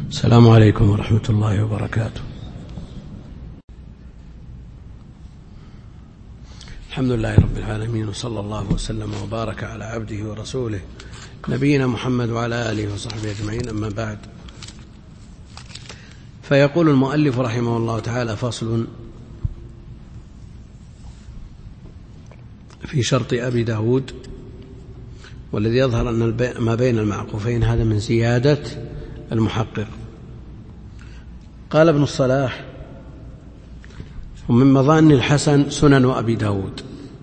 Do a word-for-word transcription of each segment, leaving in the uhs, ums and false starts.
السلام عليكم ورحمة الله وبركاته. الحمد لله رب العالمين، وصلى الله وسلم وبارك على عبده ورسوله نبينا محمد وعلى آله وصحبه أجمعين، أما بعد. فيقول المؤلف رحمه الله تعالى: فصل في شرط أبي داود. والذي يظهر أن ما بين المعقوفين هذا من زيادة المحقق. قال ابن الصلاح: ومن مظان الحسن سنن أبي داود.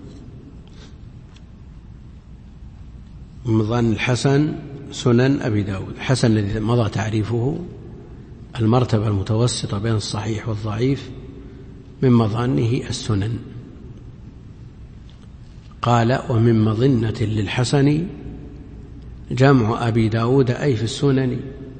من مظان الحسن سنن أبي داود. حسن الذي مضى تعريفه المرتبة المتوسطة بين الصحيح والضعيف، من مظانه السنن. قال: ومن مظنة للحسن جمع أبي داود أي في السنن.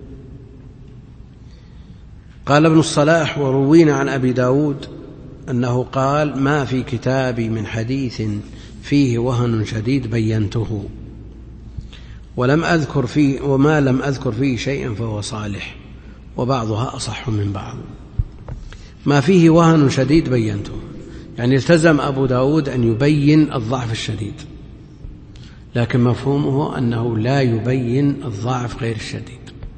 قال ابن الصلاح: وروينا عن أبي داود أنه قال: ما في كتابي من حديث فيه وهن شديد بينته، ولم أذكر فيه وما لم أذكر فيه شيئا فهو صالح، وبعضها أصح من بعض. ما فيه وهن شديد بينته، يعني التزم أبو داود أن يبين الضعف الشديد، لكن مفهومه أنه لا يبين الضعف غير الشديد،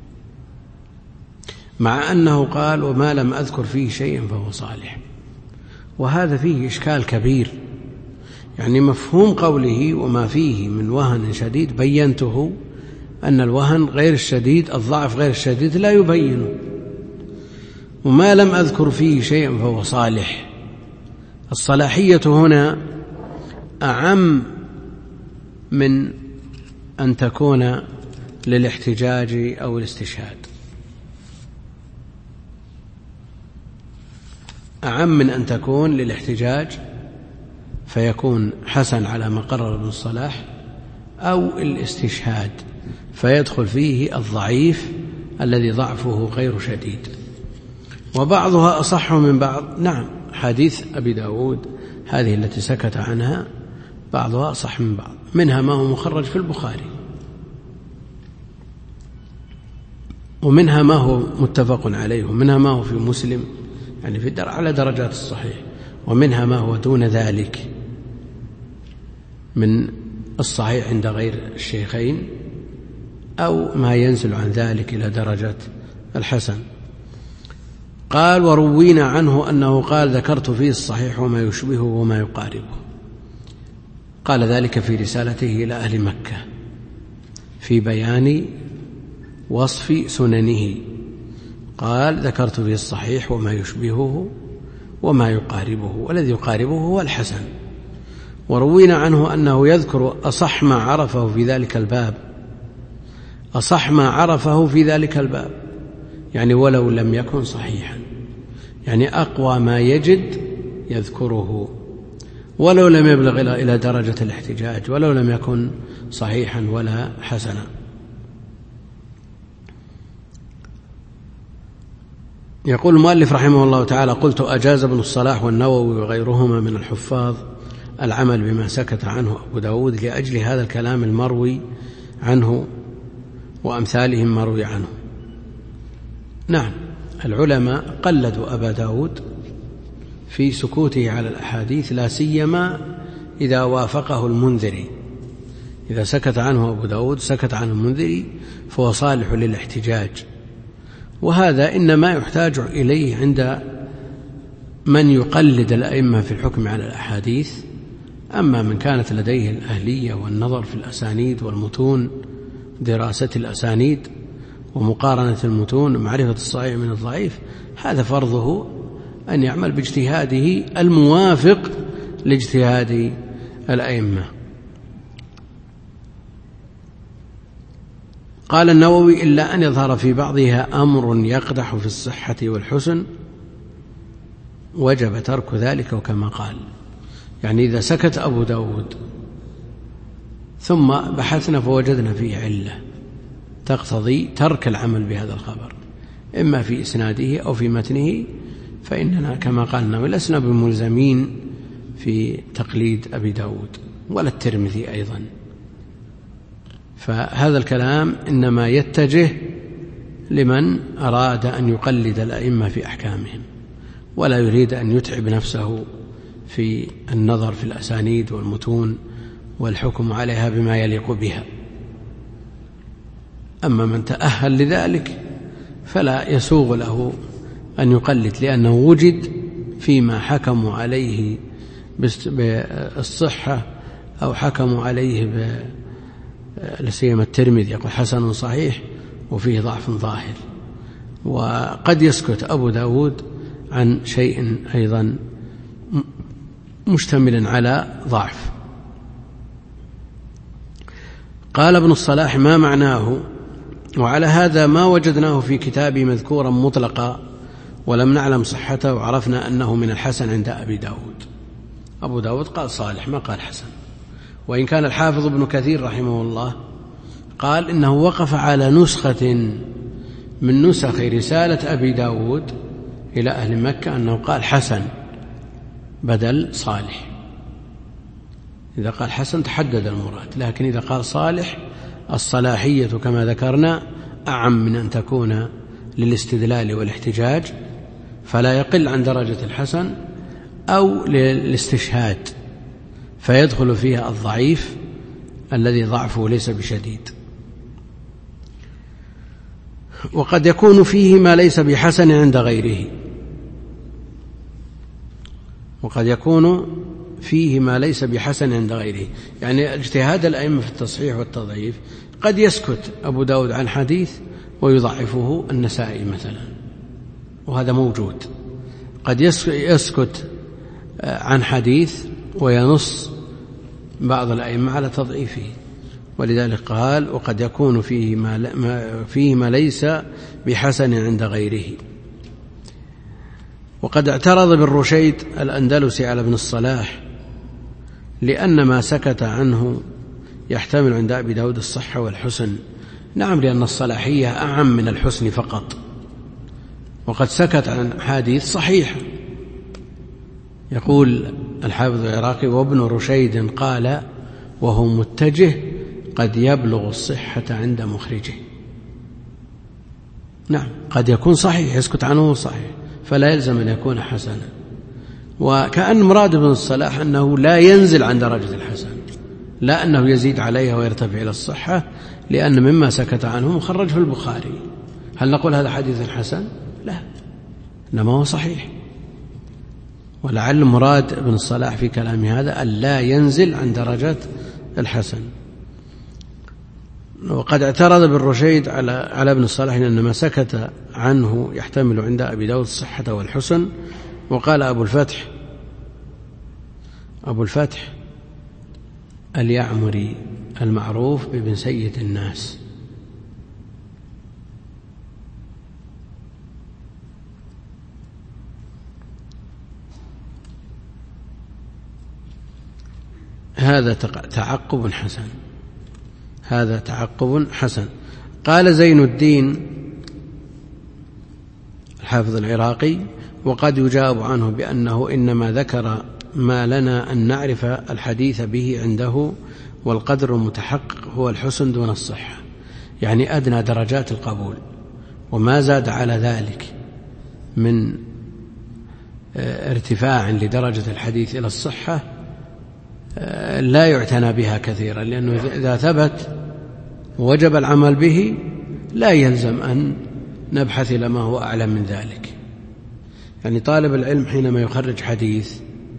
مع أنه قال: وما لم أذكر فيه شيئا فهو صالح. وهذا فيه إشكال كبير، يعني مفهوم قوله وما فيه من وهن شديد بينته أن الوهن غير الشديد، الضعف غير الشديد لا يبينه. وما لم أذكر فيه شيئا فهو صالح. الصلاحية هنا أعم من أن تكون للاحتجاج أو الاستشهاد، أعم من أن تكون للاحتجاج فيكون حسن على ما قرر ابن الصلاح، أو الاستشهاد فيدخل فيه الضعيف الذي ضعفه غير شديد. وبعضها أصح من بعض. نعم، حديث أبي داود هذه التي سكت عنها بعضها أصح من بعض، منها ما هو مخرج في البخاري، ومنها ما هو متفق عليه، ومنها ما هو في مسلم، يعني في در على درجات الصحيح، ومنها ما هو دون ذلك من الصحيح عند غير الشيخين، أو ما ينزل عن ذلك إلى درجة الحسن. قال: وروينا عنه أنه قال: ذكرت فيه الصحيح وما يشبهه وما يقاربه. قال ذلك في رسالته إلى أهل مكة في بيان وصف سننه. قال: ذكرت فيه الصحيح وما يشبهه وما يقاربه، والذي يقاربه هو الحسن. وروينا عنه أنه يذكر أصح ما عرفه في ذلك الباب، أصح ما عرفه في ذلك الباب، يعني ولو لم يكن صحيحا، يعني أقوى ما يجد يذكره، ولو لم يبلغ إلى درجة الاحتجاج، ولو لم يكن صحيحا ولا حسنا. يقول المؤلف رحمه الله تعالى: قلت: أجاز ابن الصلاح والنووي وغيرهما من الحفاظ العمل بما سكت عنه أبو داود لأجل هذا الكلام المروي عنه وأمثالهم مروي عنه. نعم، العلماء قلدوا أبا داود في سكوته على الأحاديث، لا سيما إذا وافقه المنذري. إذا سكت عنه أبو داود سكت عنه المنذري فهو صالح للاحتجاج، وهذا إنما يحتاج إليه عند من يقلد الأئمة في الحكم على الأحاديث. أما من كانت لديه الأهلية والنظر في الأسانيد والمتون، دراسة الأسانيد ومقارنة المتون ومعرفة الصحيح من الضعيف، هذا فرضه أن يعمل باجتهاده الموافق لاجتهاد الأئمة. قال النووي: إلا أن يظهر في بعضها أمر يقدح في الصحة والحسن وجب ترك ذلك، وكما قال. يعني إذا سكت أبو داود ثم بحثنا فوجدنا فيه علة تقتضي ترك العمل بهذا الخبر، إما في إسناده أو في متنه، فإننا كما قالنا لسنا بملزمين في تقليد أبي داود ولا الترمذي أيضا. فهذا الكلام إنما يتجه لمن أراد أن يقلد الأئمة في أحكامهم ولا يريد أن يتعب نفسه في النظر في الأسانيد والمتون والحكم عليها بما يليق بها. أما من تأهل لذلك فلا يسوغ له أن يقلد، لأنه وجد فيما حكموا عليه بالصحة أو حكموا عليه لسيما الترمذي يقول حسن صحيح وفيه ضعف ظاهر، وقد يسكت أبو داود عن شيء أيضا مشتمل على ضعف. قال ابن الصلاح: ما معناه؟ وعلى هذا ما وجدناه في كتابي مذكورا مطلقا ولم نعلم صحته وعرفنا أنه من الحسن عند أبي داود. أبو داود قال صالح ما قال حسن، وإن كان الحافظ ابن كثير رحمه الله قال إنه وقف على نسخة من نسخ رسالة أبي داود إلى أهل مكة أنه قال حسن بدل صالح. إذا قال حسن تحدد المراد، لكن إذا قال صالح الصلاحية كما ذكرنا أعم من أن تكون للاستدلال والاحتجاج، فلا يقل عن درجة الحسن أو للاستشهاد فيدخل فيها الضعيف الذي ضعفه ليس بشديد. وقد يكون فيه ما ليس بحسن عند غيره وقد يكون فيه ما ليس بحسن عند غيره يعني اجتهاد الأئمة في التصحيح والتضعيف. قد يسكت أبو داود عن حديث ويضعفه النسائي مثلا، وهذا موجود. قد يسكت عن حديث وينص بعض الأئمة على تضعيفه، ولذلك قال: وقد يكون فيه ما, فيه ما ليس بحسن عند غيره. وقد اعترض ابن رشيد الأندلسي على ابن الصلاح لأن ما سكت عنه يحتمل عند أبي داود الصحة والحسن. نعم، لأن الصلاحية أعم من الحسن فقط، وقد سكت عن حديث صحيح. يقول الحافظ العراقي: وابن رشيد قال وهو متجه قد يبلغ الصحة عند مخرجه. نعم، قد يكون صحيح يسكت عنه صحيح فلا يلزم أن يكون حسنا. وكأن مراد ابن الصلاح أنه لا ينزل عن درجة الحسن، لا أنه يزيد عليها ويرتفع إلى الصحة، لأن مما سكت عنه مخرج في البخاري. هل نقول هذا حديث حسن؟ لا، إنما هو صحيح. ولعل مراد ابن الصلاح في كلامه هذا أن لا ينزل عن درجة الحسن. وقد اعترض ابن رشيد على على ابن الصلاح أن ما سكت عنه يحتمل عند أبي داود الصحة والحسن. وقال أبو الفتح أبو الفتح اليعمري المعروف بابن سيد الناس: هذا تعقب حسن هذا تعقب حسن. قال زين الدين الحافظ العراقي: وقد يجاب عنه بأنه إنما ذكر ما لنا أن نعرف الحديث به عنده، والقدر المتحقق هو الحسن دون الصحة، يعني أدنى درجات القبول، وما زاد على ذلك من ارتفاع لدرجة الحديث إلى الصحة لا يعتنى بها كثيرا، لأنه إذا ثبت وجب العمل به لا يلزم أن نبحث إلى ما هو أعلى من ذلك. يعني طالب العلم حينما يخرج حديث،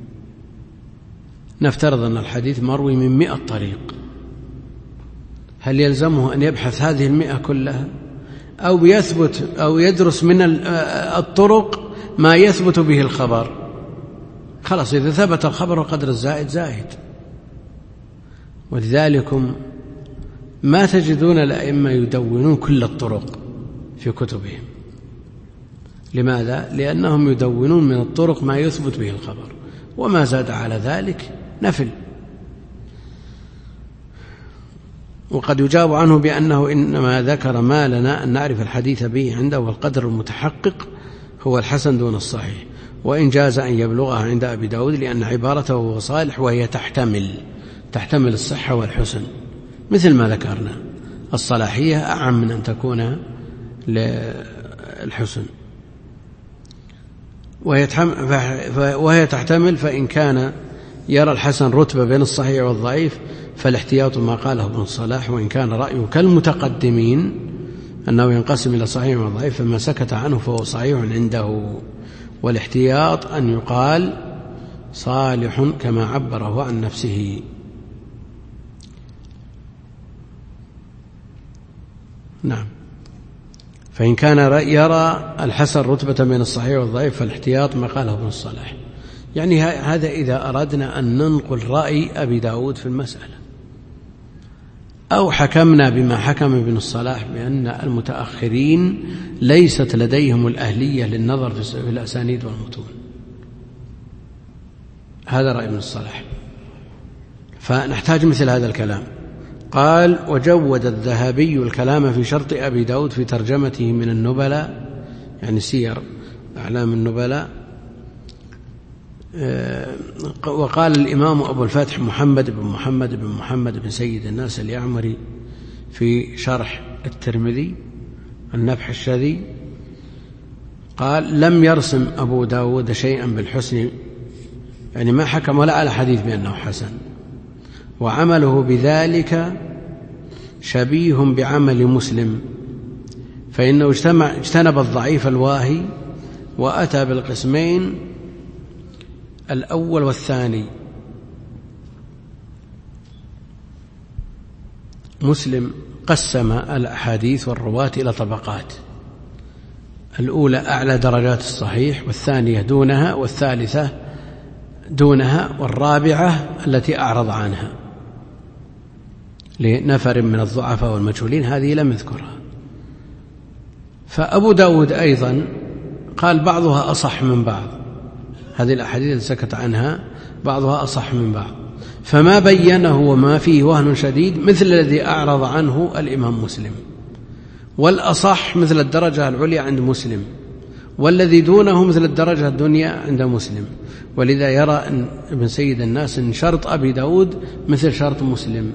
نفترض أن الحديث مروي من مئة طريق، هل يلزمه أن يبحث هذه المئة كلها، أو يثبت أو يدرس من الطرق ما يثبت به الخبر؟ خلاص، إذا ثبت الخبر وقدر الزائد زائد. ولذلك ما تجدون الأئمة يدونون كل الطرق في كتبهم. لماذا؟ لأنهم يدونون من الطرق ما يثبت به الخبر، وما زاد على ذلك نفل. وقد يجاب عنه بأنه إنما ذكر ما لنا أن نعرف الحديث به عنده، والقدر المتحقق هو الحسن دون الصحيح، وإن جاز أن يبلغها عند أبي داود لأن عبارته هو صالح، وهي تحتمل تحتمل الصحة والحسن، مثل ما ذكرنا. الصلاحية أعم من أن تكون للحسن، وهي تحتمل فإن كان يرى الحسن رتبة بين الصحيح والضعيف فالاحتياط ما قاله ابن الصلاح، وإن كان رأيه كالمتقدمين أنه ينقسم إلى صحيح وضعيف فما سكت عنه فهو صحيح عنده، والاحتياط أن يقال صالح كما عبره عن نفسه. نعم. فإن كان يرى الحسن رتبة بين الصحيح والضعيف فالاحتياط ما قاله ابن الصلاح. يعني هذا إذا أردنا أن ننقل رأي أبي داود في المسألة، أو حكمنا بما حكم ابن الصلاح بأن المتأخرين ليست لديهم الأهلية للنظر في الأسانيد والمتون. هذا رأي ابن الصلاح، فنحتاج مثل هذا الكلام. قال: وجود الذهبي الكلام في شرط أبي داود في ترجمته من النبلاء، يعني سير أعلام النبلاء. وقال الإمام أبو الفتح محمد بن محمد بن محمد بن سيد الناس اليعمري في شرح الترمذي النبح الشذي، قال: لم يرسم أبو داود شيئا بالحسن، يعني ما حكم ولا على حديث بأنه حسن، وعمله بذلك شبيه بعمل مسلم، فإنه اجتنب الضعيف الواهي وأتى بالقسمين الأول والثاني. مسلم قسم الأحاديث والرواة إلى طبقات: الأولى أعلى درجات الصحيح، والثانية دونها، والثالثة دونها، والرابعة التي أعرض عنها لنفر من الضعفاء والمجهولين، هذه لم يذكرها. فأبو داود أيضا قال بعضها أصح من بعض، هذه الأحاديث التي سكت عنها بعضها أصح من بعض، فما بينه وما فيه وهن شديد مثل الذي أعرض عنه الإمام مسلم، والأصح مثل الدرجة العليا عند مسلم، والذي دونه مثل الدرجة الدنيا عند مسلم. ولذا يرى أن ابن سيد الناس أن شرط أبي داود مثل شرط مسلم.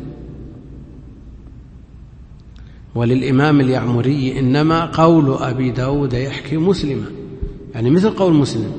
وللإمام اليعمري إنما قول أبي داود يحكي مسلما، يعني مثل قول مسلم.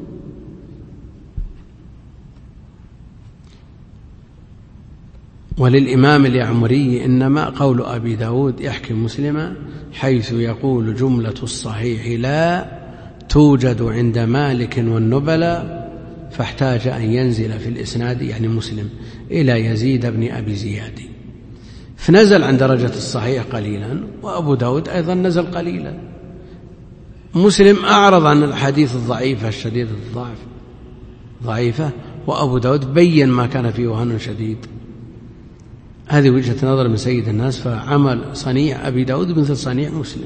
وللإمام اليعمري إنما قول أبي داود يحكي مسلما، حيث يقول جملة الصحيح لا توجد عند مالك والنبلاء، فاحتاج أن ينزل في الإسناد، يعني مسلم، إلى يزيد بن أبي زياد، فنزل عن درجة الصحيح قليلا، وأبو داود أيضا نزل قليلا. مسلم أعرض عن الحديث الضعيفة الشديد الضعف ضعيفة، وأبو داود بين ما كان فيه وهن شديد. هذه وجهة نظر من سيد الناس، فعمل صنيع أبي داود مثل صنيع مسلم.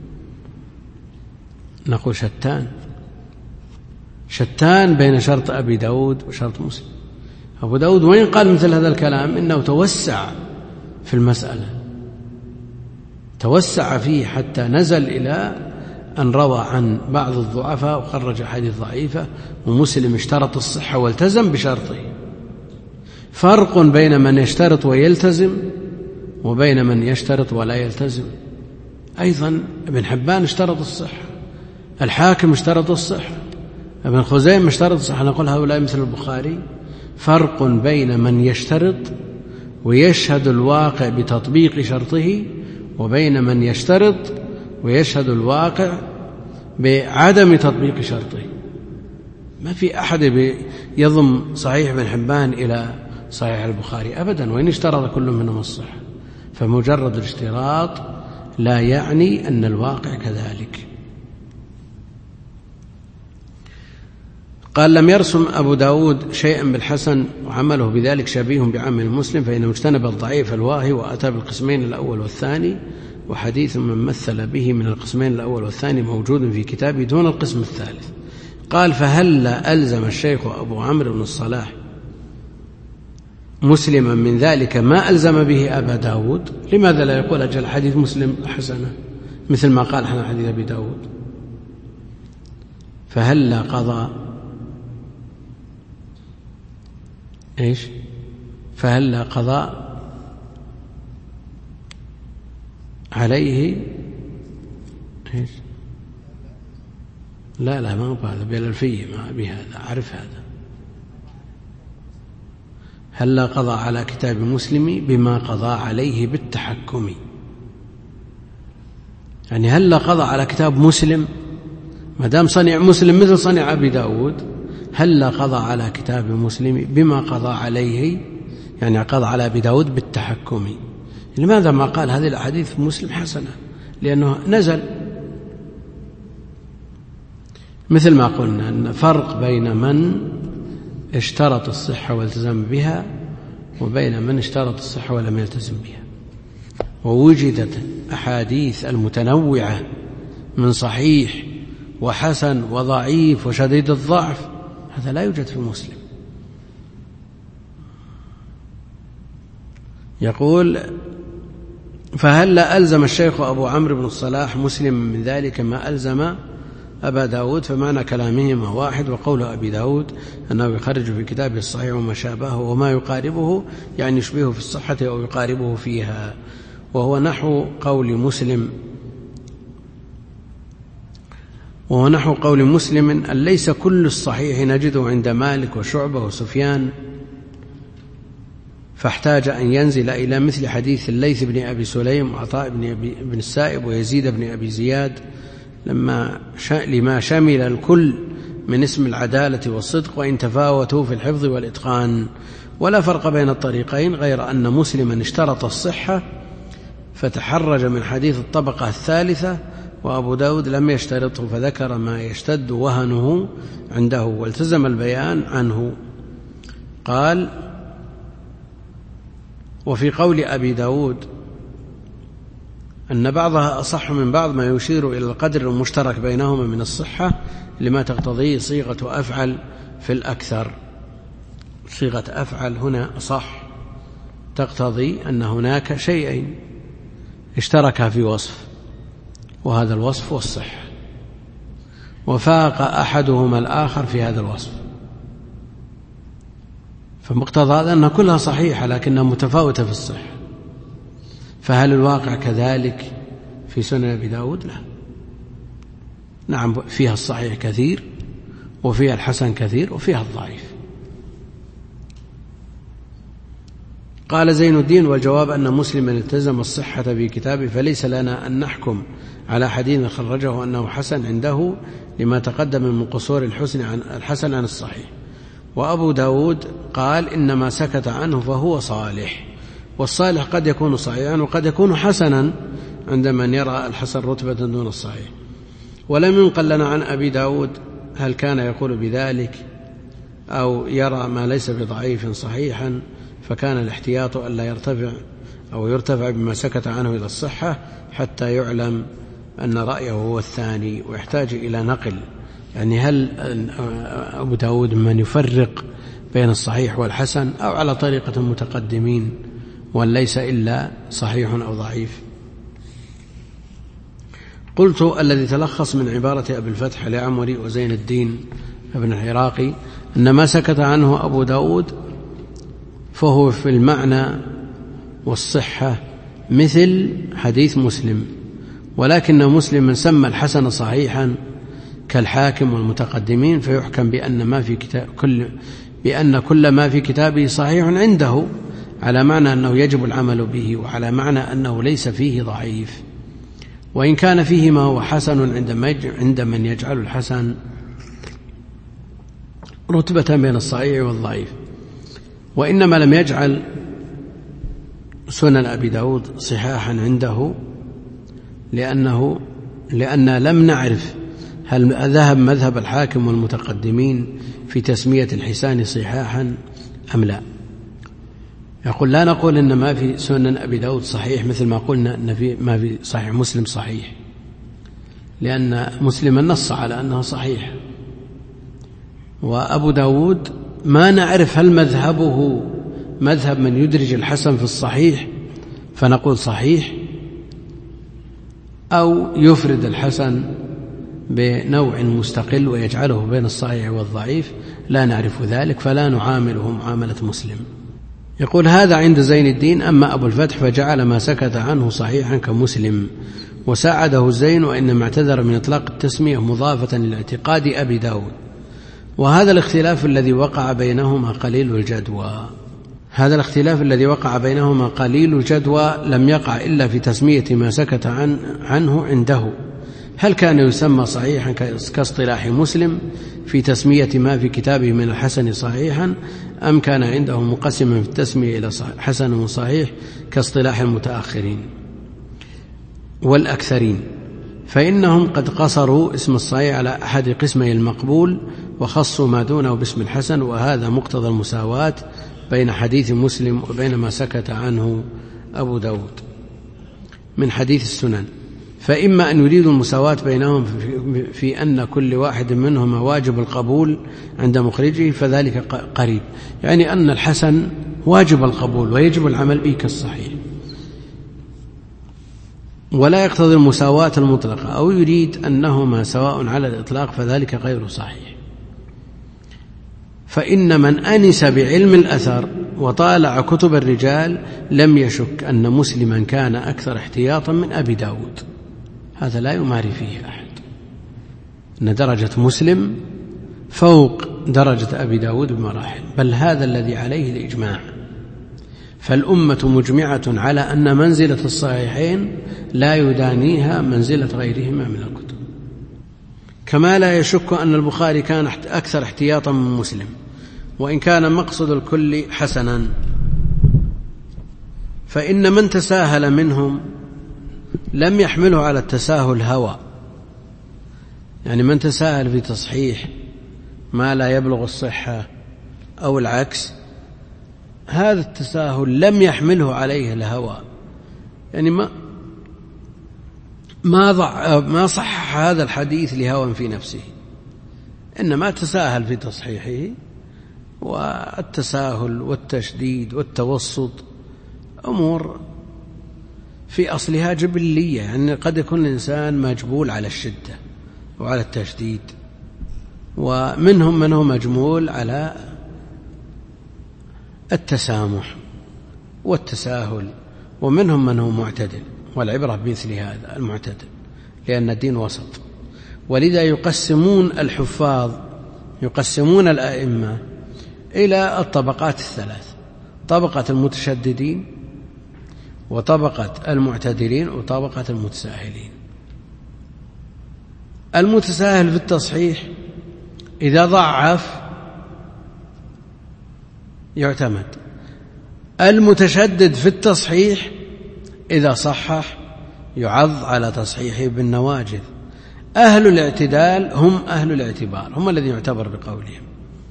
نقول شتان شتان بين شرط أبي داود وشرط مسلم. أبو داود وين قال مثل هذا الكلام إنه توسع في المسألة، توسع فيه حتى نزل إلى أن روى عن بعض الضعفاء وخرج حديث ضعيفة، ومسلم اشترط الصحة والتزم بشرطه. فرق بين من يشترط ويلتزم وبين من يشترط ولا يلتزم. أيضا ابن حبان اشترط الصحة، الحاكم اشترط الصحة، ابن خزيمة اشترط الصحة. نقول هؤلاء مثل البخاري. فرق بين من يشترط ويشهد الواقع بتطبيق شرطه، وبين من يشترط ويشهد الواقع بعدم تطبيق شرطه. ما في أحد يضم صحيح ابن حبان إلى صحيح البخاري أبدا، وإن اشترط كل منهم الصحة. فمجرد الاشتراط لا يعني أن الواقع كذلك. قال: لم يرسم أبو داود شيئا بالحسن، وعمله بذلك شبيه بعمل المسلم، فإنه اجتنب الضعيف الواهي وأتى بالقسمين الأول والثاني، وحديث من مثل به من القسمين الأول والثاني موجود في كتابه دون القسم الثالث. قال: فهل ألزم الشيخ أبو عمرو بن الصلاح مسلما من ذلك ما ألزم به أبا داود؟ لماذا لا يقول أجل حديث مسلم حسنة مثل ما قال حنا حديث أبي داود؟ فهل قضى إيش فهل قضى عليه لا لا ما هو هذا بالألفية، ما بهذا أعرف هذا. هلا قضى على كتاب مسلم بما قضى عليه بالتحكم، يعني هلا قضى على كتاب مسلم ما دام صنع مسلم مثل صنع أبي داود، هلا قضى على كتاب مسلم بما قضى عليه، يعني قضى على أبي داود بالتحكم. لماذا ما قال هذه الأحاديث في مسلم حسنة؟ لأنه نزل، مثل ما قلنا أن فرق بين من اشترط الصحة والتزم بها وبين من اشترط الصحة ولم يلتزم بها. ووجدت أحاديث المتنوعة من صحيح وحسن وضعيف وشديد الضعف، هذا لا يوجد في مسلم. يقول: فهل ألزم الشيخ أبو عمرو بن الصلاح مسلم من ذلك ما ألزم أبا داود؟ فمعنى كلامهما واحد. وقول أبي داود أنه يخرج في كتابه الصحيح وما شابهه وما يقاربه، يعني يشبهه في الصحة أو يقاربه فيها، وهو نحو قول مسلم وهو نحو قول مسلم أن ليس كل الصحيح نجده عند مالك وشعبة وسفيان، فاحتاج أن ينزل إلى مثل حديث الليث بن أبي سليم وعطاء بن, بن السائب ويزيد بن أبي زياد لما لما شمل الكل من اسم العدالة والصدق، وإن تفاوتوا في الحفظ والإتقان. ولا فرق بين الطريقين، غير أن مسلما اشترط الصحة فتحرج من حديث الطبقة الثالثة، وأبو داود لم يشترطه فذكر ما يشتد وهنه عنده والتزم البيان عنه. قال: وفي قول أبي داود أن بعضها أصح من بعض ما يشير إلى القدر المشترك بينهما من الصحة لما تقتضيه صيغة أفعل في الأكثر. صيغة أفعل هنا أصح، تقتضي أن هناك شيئين اشتركا في وصف، وهذا الوصف والصحة، وفاق أحدهما الآخر في هذا الوصف، فمقتضى هذا أن كلها صحيحة لكنها متفاوتة في الصحة. فهل الواقع كذلك في سنن أبي داود؟ لا، نعم فيها الصحيح كثير وفيها الحسن كثير وفيها الضعيف. قال زين الدين: والجواب أن مسلما التزم الصحة في كتابه، فليس لنا أن نحكم على حديث خرجه أنه حسن عنده لما تقدم من قصور الحسن عن الحسن عن الصحيح. وأبو داود قال: إنما سكت عنه فهو صالح، والصالح قد يكون صحيحا وقد يكون حسنا عند من يرى الحسن رتبة دون الصحيح. ولم ينقل لنا عن أبي داود هل كان يقول بذلك أو يرى ما ليس بضعيف صحيحا، فكان الاحتياط ألا يرتفع أو يرتفع بما سكت عنه إلى الصحة حتى يعلم أن رأيه هو الثاني، ويحتاج إلى نقل. يعني هل أبو داود من يفرق بين الصحيح والحسن أو على طريقة متقدمين وليس إلا صحيح أو ضعيف؟ قلت: الذي تلخص من عبارة أبي الفتح لعمري وزين الدين ابن العراقي أن ما سكت عنه أبو داود فهو في المعنى والصحة مثل حديث مسلم، ولكن مسلم سمى الحسن صحيحا كالحاكم والمتقدمين، فيحكم بأن ما في كتاب كل بأن كل ما في كتابه صحيح عنده، على معنى أنه يجب العمل به، وعلى معنى أنه ليس فيه ضعيف، وإن كان فيه ما هو حسن عند من يجعل الحسن رتبة بين الصحيح والضعيف. وإنما لم يجعل سنن أبي داود صحاحا عنده لأنه لأن لم نعرف هل ذهب مذهب الحاكم والمتقدمين في تسمية الحسان صحاحا أم لا. يقول: لا نقول إن ما في سنن أبي داود صحيح مثل ما قلنا إن في ما في صحيح مسلم صحيح، لأن مسلم نص على أنه صحيح، وأبو داود ما نعرف هل مذهبه مذهب من يدرج الحسن في الصحيح فنقول صحيح، أو يفرد الحسن بنوع مستقل ويجعله بين الصحيح والضعيف، لا نعرف ذلك، فلا نعامله معاملة مسلم. يقول: هذا عند زين الدين. أما أبو الفتح فجعل ما سكت عنه صحيحا كمسلم، وساعده الزين وإنما اعتذر من إطلاق التسمية مضافة لاعتقاد أبي داود. وهذا الاختلاف الذي وقع بينهما قليل الجدوى هذا الاختلاف الذي وقع بينهما قليل الجدوى لم يقع إلا في تسمية ما سكت عن عنه عنده. هل كان يسمى صحيحا كاصطلاح مسلم في تسمية ما في كتابه من الحسن صحيحا، أم كان عنده مقسما في التسمية إلى حسن وصحيح كاصطلاح المتأخرين والأكثرين؟ فإنهم قد قصروا اسم الصحيح على أحد قسمي المقبول وخصوا ما دونه باسم الحسن، وهذا مقتضى المساواة بين حديث مسلم وبين ما سكت عنه أبو داود من حديث السنن. فإما أن يريدوا المساواة بينهم في أن كل واحد منهما واجب القبول عند مخرجه فذلك قريب، يعني أن الحسن واجب القبول ويجب العمل به كالصحيح، ولا يقتضي المساواة المطلقة، أو يريد أنهما سواء على الإطلاق فذلك غير صحيح. فإن من أنس بعلم الأثر وطالع كتب الرجال لم يشك أن مسلما كان أكثر احتياطا من أبي داود، هذا لا يماري فيه أحد، أن درجة مسلم فوق درجة أبي داود بمراحل، بل هذا الذي عليه الإجماع. فالأمة مجمعة على أن منزلة الصحيحين لا يدانيها منزلة غيرهما من الكتب، كما لا يشك أن البخاري كان أكثر احتياطا من مسلم، وإن كان مقصد الكل حسنا. فإن من تساهل منهم لم يحمله على التساهل هوى، يعني من تساهل في تصحيح ما لا يبلغ الصحة أو العكس، هذا التساهل لم يحمله عليه الهوى، يعني ما ما ضع ما صح هذا الحديث لهوى في نفسه، إنما تساهل في تصحيحه. والتساهل والتشديد والتوسط أمور في أصلها جبلية، يعني قد يكون الإنسان مجبول على الشدة وعلى التشديد، ومنهم من هو مجمول على التسامح والتساهل، ومنهم من هو معتدل، والعبرة بمثل هذا المعتدل، لأن الدين وسط. ولذا يقسمون الحفاظ يقسمون الأئمة إلى الطبقات الثلاث: طبقة المتشددين، وطبقة المعتدلين، وطبقة المتساهلين. المتساهل في التصحيح إذا ضعف يعتمد، المتشدد في التصحيح إذا صحح يعض على تصحيحه بالنواجذ. أهل الاعتدال هم أهل الاعتبار، هم الذين يعتبر بقولهم.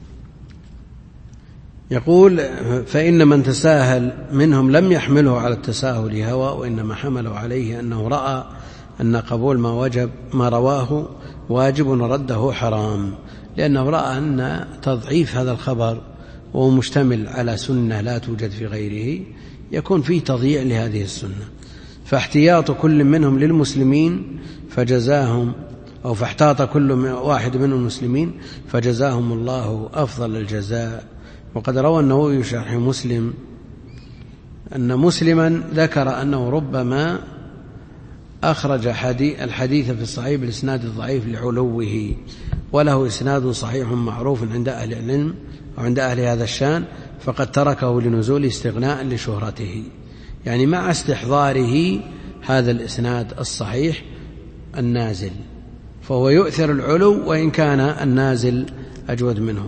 يقول: فإن من تساهل منهم لم يحمله على التساهل هوى، وإنما حمله عليه أنه رأى أن قبول ما وجب ما رواه واجب ورده حرام، لأنه رأى أن تضعيف هذا الخبر وهو مشتمل على سنة لا توجد في غيره يكون فيه تضييع لهذه السنة. فاحتياط كل منهم للمسلمين فجزاهم أو فاحتاط كل واحد من المسلمين فجزاهم الله أفضل الجزاء. وقد روى النووي شرح مسلم أن مسلما ذكر أنه ربما أخرج الحديث في الصحيح بالإسناد الضعيف لعلوه، وله إسناد صحيح معروف عند أهل العلم وعند أهل هذا الشان، فقد تركه لنزول استغناء لشهرته، يعني مع استحضاره هذا الإسناد الصحيح النازل، فهو يؤثر العلو وإن كان النازل أجود منه.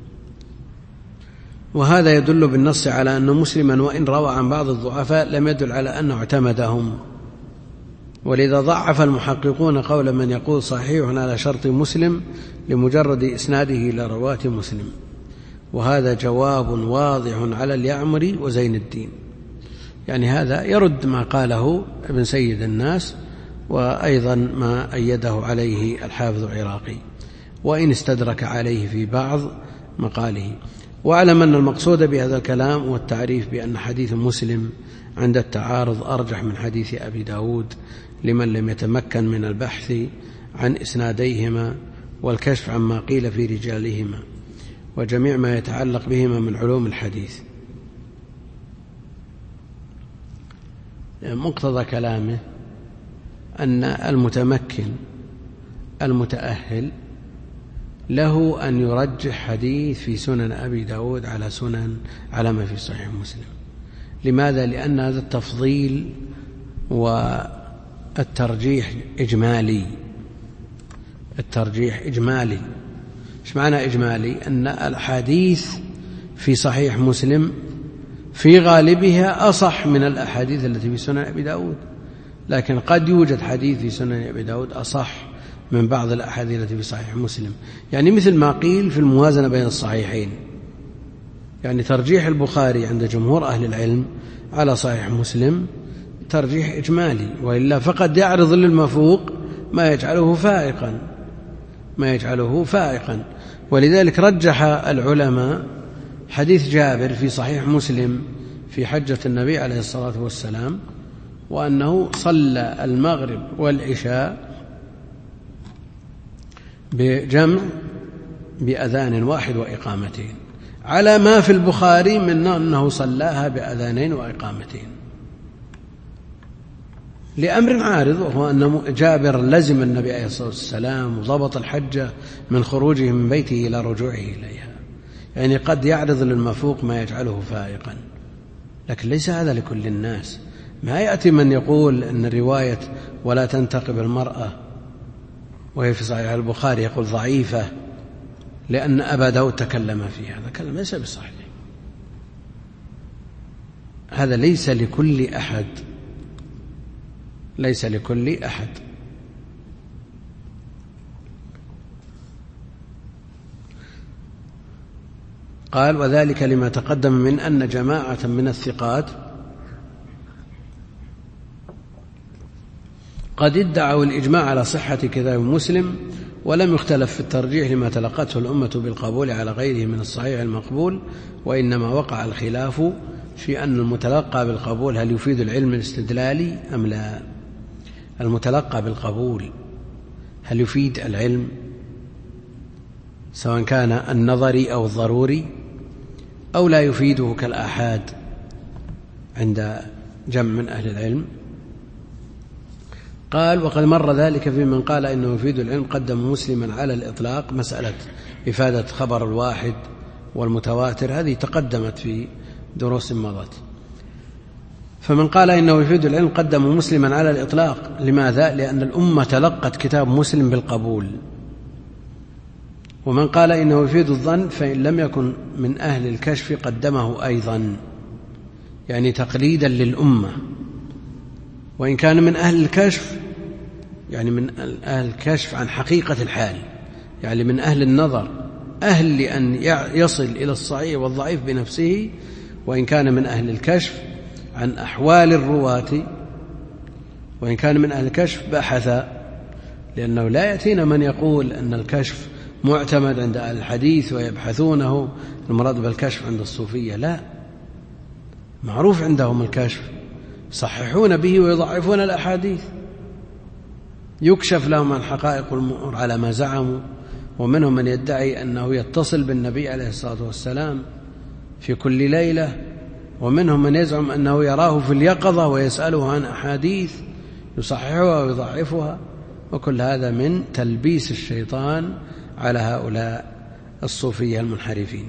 وهذا يدل بالنص على أن مسلما وإن روى عن بعض الضعفاء لم يدل على أنه اعتمدهم. ولذا ضعف المحققون قول من يقول صحيح على شرط مسلم لمجرد إسناده إلى رواة مسلم، وهذا جواب واضح على اليعمري وزين الدين، يعني هذا يرد ما قاله ابن سيد الناس، وأيضا ما أيده عليه الحافظ العراقي، وإن استدرك عليه في بعض مقاله. واعلم أن المقصود بهذا الكلام هو التعريف بأن حديث مسلم عند التعارض أرجح من حديث أبي داود لمن لم يتمكن من البحث عن إسناديهما والكشف عما قيل في رجالهما وجميع ما يتعلق بهما من علوم الحديث. مقتضى كلامه أن المتمكن المتأهل له أن يرجح حديث في سنن أبي داود على سنن على ما في صحيح مسلم. لماذا؟ لأن هذا التفضيل والترجيح إجمالي. الترجيح إجمالي. إيش معنى إجمالي؟ أن الأحاديث في صحيح مسلم في غالبها أصح من الأحاديث التي في سنن أبي داود، لكن قد يوجد حديث في سنن أبي داود أصح من بعض الأحاديث التي في صحيح مسلم. يعني مثل ما قيل في الموازنة بين الصحيحين، يعني ترجيح البخاري عند جمهور أهل العلم على صحيح مسلم ترجيح إجمالي، وإلا فقد يعرض للمفوق ما يجعله فائقا ما يجعله فائقا ولذلك رجح العلماء حديث جابر في صحيح مسلم في حجة النبي عليه الصلاة والسلام، وأنه صلى المغرب والعشاء بجمع بأذان واحد وإقامتين، على ما في البخاري من أنه صلاها بأذانين وإقامتين، لأمر عارض، وهو أن جابر لزم النبي عليه الصلاة والسلام وضبط الحجة من خروجه من بيته إلى رجوعه إليها. يعني قد يعرض للمفوق ما يجعله فائقا، لكن ليس هذا لكل الناس. ما يأتي من يقول أن رواية ولا تنتقب المرأة وهي في صحيح البخاري يقول ضعيفة لأن أبا داود تكلم فيها، هذا كلام ليس بصحيح. هذا ليس لكل أحد ليس لكل أحد قال وذلك لما تقدم من أن جماعة من الثقات قد ادعوا الإجماع على صحة كتاب مسلم، ولم يختلف في الترجيح لما تلقته الأمة بالقبول على غيره من الصحيح المقبول، وإنما وقع الخلاف في أن المتلقى بالقبول هل يفيد العلم الاستدلالي أم لا. المتلقى بالقبول هل يفيد العلم سواء كان النظري أو الضروري أو لا يفيده كالآحاد عند جمع من أهل العلم. قال وقد مر ذلك في من قال إنه يفيد العلم قدم مسلما على الإطلاق. مسألة إفادة خبر الواحد والمتواتر هذه تقدمت في دروس مضت. فمن قال إنه يفيد العلم قدم مسلما على الإطلاق. لماذا؟ لأن الأمة تلقت كتاب مسلم بالقبول. ومن قال إنه يفيد الظن فإن لم يكن من أهل الكشف قدمه أيضا، يعني تقليدا للأمة. وإن كان من أهل الكشف يعني من أهل الكشف عن حقيقة الحال، يعني من أهل النظر، أهل لأن يصل إلى الصحيح والضعيف بنفسه. وإن كان من أهل الكشف عن أحوال الرواة، وإن كان من أهل الكشف بحث، لأنه لا يأتينا من يقول أن الكشف معتمد عند أهل الحديث ويبحثونه. المراد بالكشف عند الصوفية لا، معروف عندهم الكشف، يصححون به ويضعفون الأحاديث، يكشف لهم عن حقائق الأمور على ما زعموا. ومنهم من يدعي أنه يتصل بالنبي عليه الصلاة والسلام في كل ليلة، ومنهم من يزعم أنه يراه في اليقظة ويسأله عن أحاديث يصححها ويضعفها. وكل هذا من تلبيس الشيطان على هؤلاء الصوفية المنحرفين.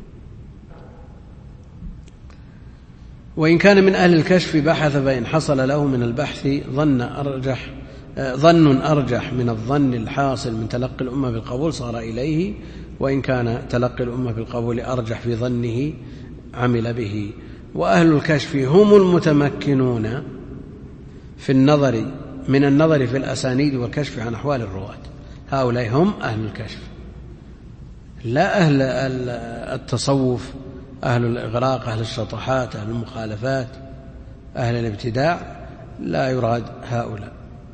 وإن كان من أهل الكشف بحث فإن حصل له من البحث ظن أرجح ظن أرجح من الظن الحاصل من تلقي الأمة بالقبول صار إليه. وإن كان تلقي الأمة بالقبول أرجح في ظنه عمل به. وأهل الكشف هم المتمكنون في النظر من النظر في الأسانيد والكشف عن أحوال الرواة. هؤلاء هم أهل الكشف، لا أهل التصوف، أهل الإغراق، أهل الشطحات، أهل المخالفات، أهل الابتداع، لا يراد هؤلاء.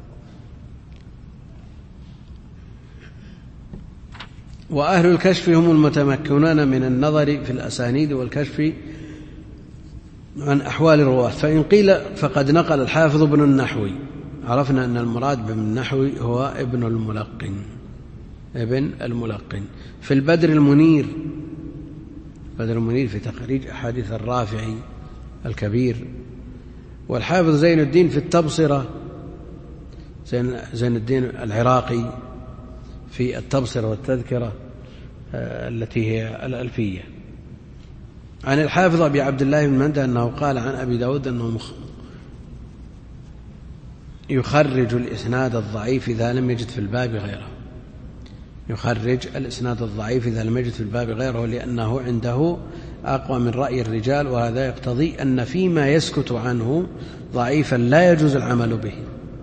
وأهل الكشف هم المتمكنون من النظر في الأسانيد والكشف عن أحوال الرواة. فإن قيل فقد نقل الحافظ ابن النحوي، عرفنا أن المراد بابن النحوي هو ابن الملقن ابن الملقن في البدر المنير بدر المنير في تخريج أحاديث الرافعي الكبير، والحافظ زين الدين في التبصرة زين, زين الدين العراقي في التبصرة والتذكرة التي هي الألفية. عن الحافظ أبي عبد الله بن مندى أنه قال عن أبي داود أنه يخرج الإسناد الضعيف إذا لم يجد في الباب غيره، يخرج الإسناد الضعيف إذا لم يجد في الباب غيره لأنه عنده أقوى من رأي الرجال، وهذا يقتضي أن فيما يسكت عنه ضعيفا لا يجوز العمل به.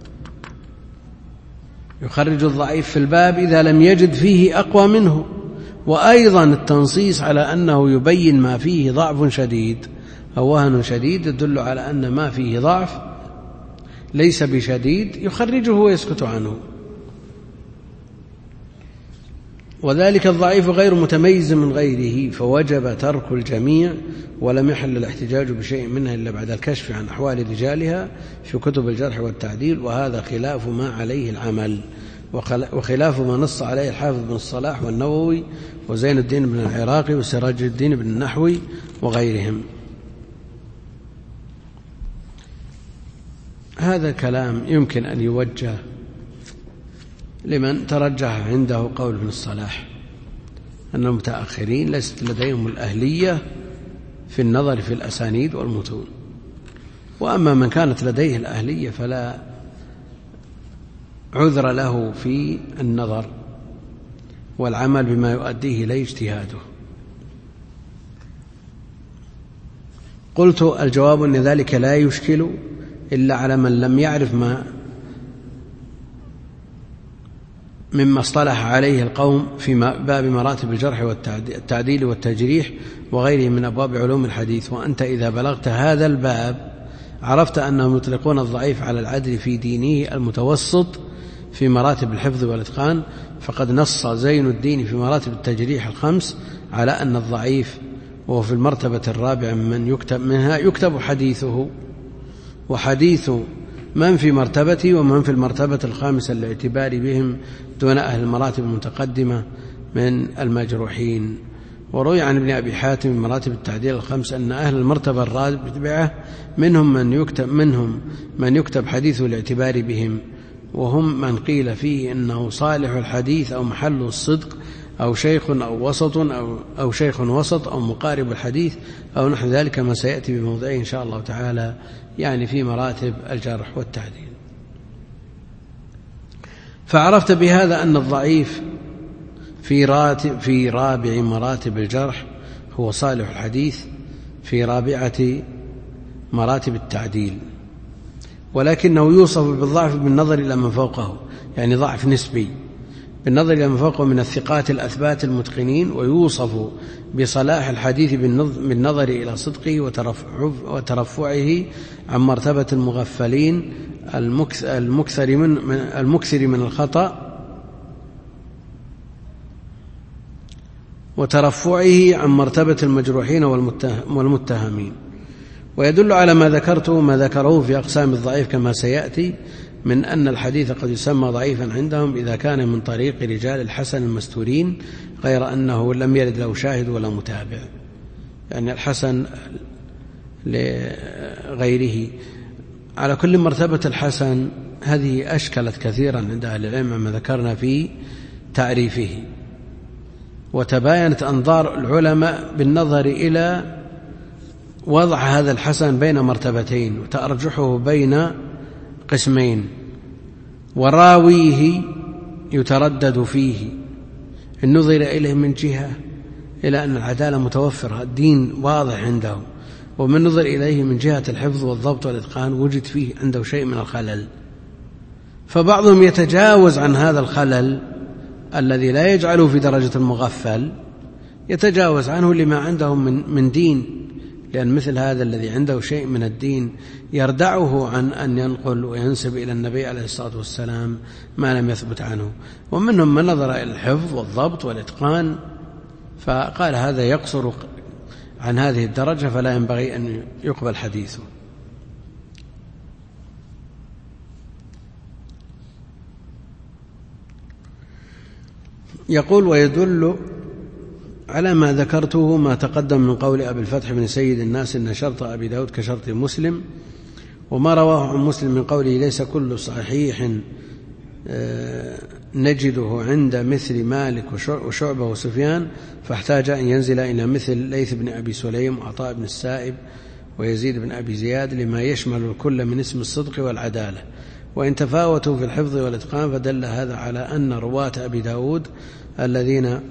يخرج الضعيف في الباب إذا لم يجد فيه أقوى منه. وأيضا التنصيص على أنه يبين ما فيه ضعف شديد أو وهن شديد يدل على أن ما فيه ضعف ليس بشديد يخرجه ويسكت عنه، وذلك الضعيف غير متميز من غيره فوجب ترك الجميع، ولم يحل الاحتجاج بشيء منها إلا بعد الكشف عن أحوال رجالها في كتب الجرح والتعديل، وهذا خلاف ما عليه العمل وخلاف ما نص عليه الحافظ بن الصلاح والنووي وزين الدين بن العراقي وسراج الدين بن النحوي وغيرهم. هذا كلام يمكن أن يوجه لمن ترجح عنده قول ابن الصلاح أن المتأخرين ليست لديهم الأهلية في النظر في الأسانيد والمتون، وأما من كانت لديه الأهلية فلا عذر له في النظر والعمل بما يؤديه إليه اجتهاده. قلت الجواب أن ذلك لا يشكل إلا على من لم يعرف ما مما اصطلح عليه القوم في باب مراتب الجرح والتعديل والتجريح وغيره من أبواب علوم الحديث. وأنت إذا بلغت هذا الباب عرفت أنهم يطلقون الضعيف على العدل في دينه المتوسط في مراتب الحفظ والإتقان، فقد نص زين الدين في مراتب التجريح الخمس على أن الضعيف وهو في المرتبة الرابعة من يكتب منها يكتب حديثه، وحديث من في مرتبته ومن في المرتبة الخامسة الاعتبار بهم دون أهل المراتب المتقدمة من المجروحين. وروي عن ابن أبي حاتم مراتب التعديل الخمس أن أهل المرتبة الرابعة منهم من يكتب منهم من يكتب حديث الاعتبار بهم، وهم من قيل فيه إنه صالح الحديث أو محل الصدق أو شيخ أو وسط أو, أو شيخ وسط أو مقارب الحديث أو نحو ذلك، ما سيأتي بموضعه إن شاء الله تعالى، يعني في مراتب الجرح والتعديل. فعرفت بهذا أن الضعيف في راتب في رابع مراتب الجرح هو صالح الحديث في رابعة مراتب التعديل، ولكنه يوصف بالضعف بالنظر إلى من فوقه، يعني ضعف نسبي بالنظر إلى من فوقه من الثقات الأثبات المتقنين، ويوصف بصلاح الحديث بالنظر إلى صدقه وترفعه عن مرتبة المغفلين المكثر من, المكثر من الخطأ وترفعه عن مرتبة المجروحين والمتهمين. ويدل على ما ذكرته ما ذكروه في أقسام الضعيف كما سيأتي من أن الحديث قد يسمى ضعيفا عندهم إذا كان من طريق رجال الحسن المستورين غير أنه لم يرد له شاهد ولا متابع، يعني الحسن لغيره. على كل مرتبة الحسن هذه أشكلت كثيرا عند أهل العلم ما ذكرنا في تعريفه، وتباينت أنظار العلماء بالنظر إلى وضع هذا الحسن بين مرتبتين وتأرجحه بين قسمين، وراويه يتردد فيه إن نظر إليه من جهة إلى أن العدالة متوفرة الدين واضح عنده، ومن نظر إليه من جهة الحفظ والضبط والإتقان وجد فيه عنده شيء من الخلل، فبعضهم يتجاوز عن هذا الخلل الذي لا يجعله في درجة المغفل، يتجاوز عنه لما عندهم من, من دين، لأن مثل هذا الذي عنده شيء من الدين يردعه عن أن ينقل وينسب إلى النبي عليه الصلاة والسلام ما لم يثبت عنه. ومنهم من نظر إلى الحفظ والضبط والإتقان فقال هذا يقصر عن هذه الدرجة فلا ينبغي أن يقبل حديثه. يقول ويدل على ما ذكرته ما تقدم من قول أبي الفتح بن سيد الناس إن شرط أبي داود كشرط مسلم، وما رواه عن مسلم من قوله ليس كل صحيح نجده عند مثل مالك وشعبة وسفيان، فاحتاج أن ينزل إلى مثل ليث بن أبي سليم وعطاء بن السائب ويزيد بن أبي زياد لما يشمل الكل من اسم الصدق والعدالة، وإن تفاوتوا في الحفظ والإتقان فدل هذا على أن رواة أبي داود الذين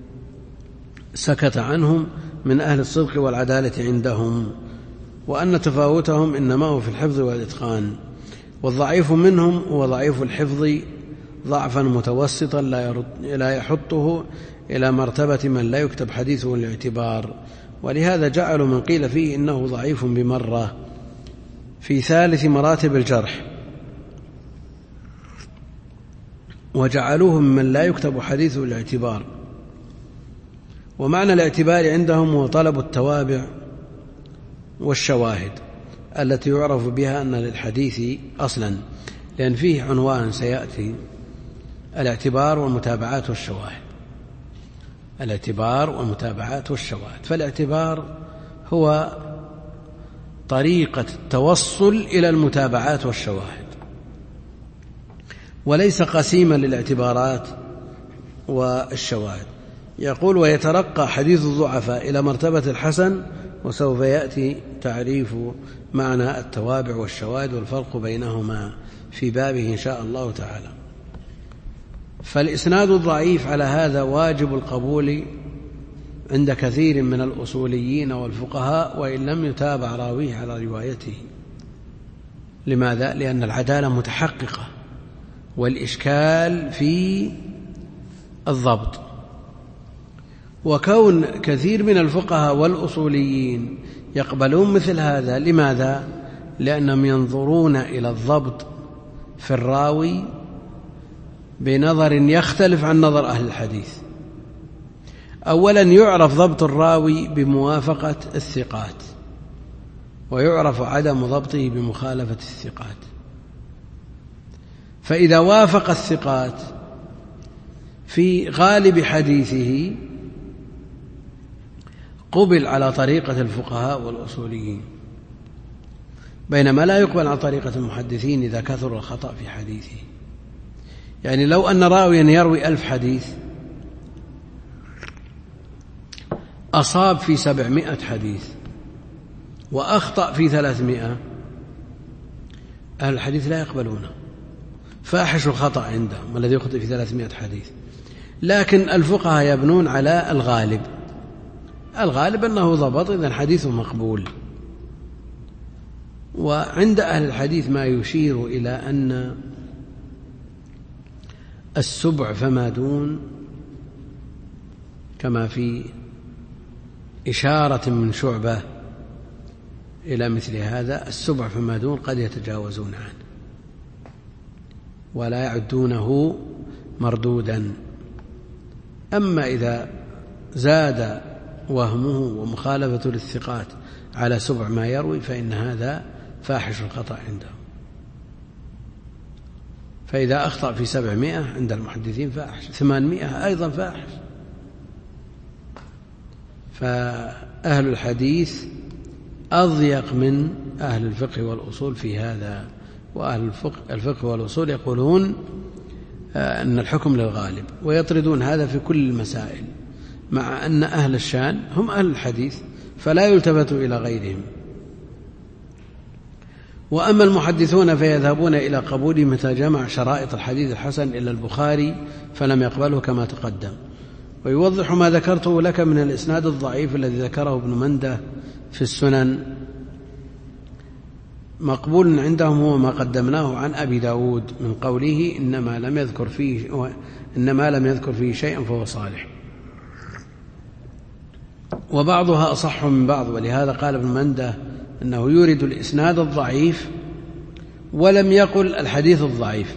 سكت عنهم من أهل الصدق والعدالة عندهم، وأن تفاوتهم إنما هو في الحفظ والإتقان. والضعيف منهم هو ضعيف الحفظ ضعفا متوسطا لا يحطه إلى مرتبة من لا يكتب حديثه الاعتبار، ولهذا جعلوا من قيل فيه إنه ضعيف بمرة في ثالث مراتب الجرح، وجعلوه من لا يكتب حديثه الاعتبار. ومعنى الاعتبار عندهم هو طلب التوابع والشواهد التي يعرف بها أن للحديث أصلا، لأن فيه عنوان سيأتي: الاعتبار والمتابعات والشواهد. الاعتبار والمتابعات والشواهد، فالاعتبار هو طريقة التوصل إلى المتابعات والشواهد، وليس قسيما للاعتبارات والشواهد. يقول: ويترقى حديث الضعفاء إلى مرتبة الحسن، وسوف يأتي تعريف معنى التوابع والشواهد والفرق بينهما في بابه إن شاء الله تعالى. فالإسناد الضعيف على هذا واجب القبول عند كثير من الأصوليين والفقهاء وإن لم يتابع راويه على روايته. لماذا؟ لأن العدالة متحققة، والإشكال في الضبط. وكون كثير من الفقهاء والأصوليين يقبلون مثل هذا، لماذا؟ لأنهم ينظرون إلى الضبط في الراوي بنظر يختلف عن نظر أهل الحديث. أولا يعرف ضبط الراوي بموافقة الثقات، ويعرف عدم ضبطه بمخالفة الثقات. فإذا وافق الثقات في غالب حديثه قبل على طريقة الفقهاء والأصوليين، بينما لا يقبل على طريقة المحدثين إذا كثر الخطأ في حديثه. يعني لو أن راويا يروي ألف حديث أصاب في سبعمائة حديث وأخطأ في ثلاثمائة، أهل الحديث لا يقبلونه، فاحش الخطأ عندهم الذي يخطئ في ثلاثمائة حديث. لكن الفقهاء يبنون على الغالب، الغالب أنه ضبط، إذن حديثه مقبول. وعند أهل الحديث ما يشير إلى أن السبع فما دون، كما في إشارة من شعبة إلى مثل هذا، السبع فما دون قد يتجاوزون عنه ولا يعدونه مردودا. أما إذا زاد وهمه ومخالفة للثقات على سبع ما يروي فإن هذا فاحش الخطأ عنده. فإذا أخطأ في سبعمائة عند المحدثين فاحش، ثمانمائة أيضا فاحش. فأهل الحديث أضيق من أهل الفقه والأصول في هذا، وأهل الفقه والأصول يقولون أن الحكم للغالب، ويطردون هذا في كل المسائل، مع أن أهل الشان هم أهل الحديث فلا يلتفت إلى غيرهم. وأما المحدثون فيذهبون إلى قبول متى جمع شرائط الحديث الحسن إلى البخاري فلم يقبله كما تقدم. ويوضح ما ذكرته لك من الإسناد الضعيف الذي ذكره ابن منده في السنن، مقبول عندهم هو ما قدمناه عن أبي داود من قوله إنما لم يذكر فيه إنما لم يذكر فيه شيئا فهو صالح، وبعضها أصح من بعض. ولهذا قال ابن منده أنه يورد الإسناد الضعيف ولم يقل الحديث الضعيف،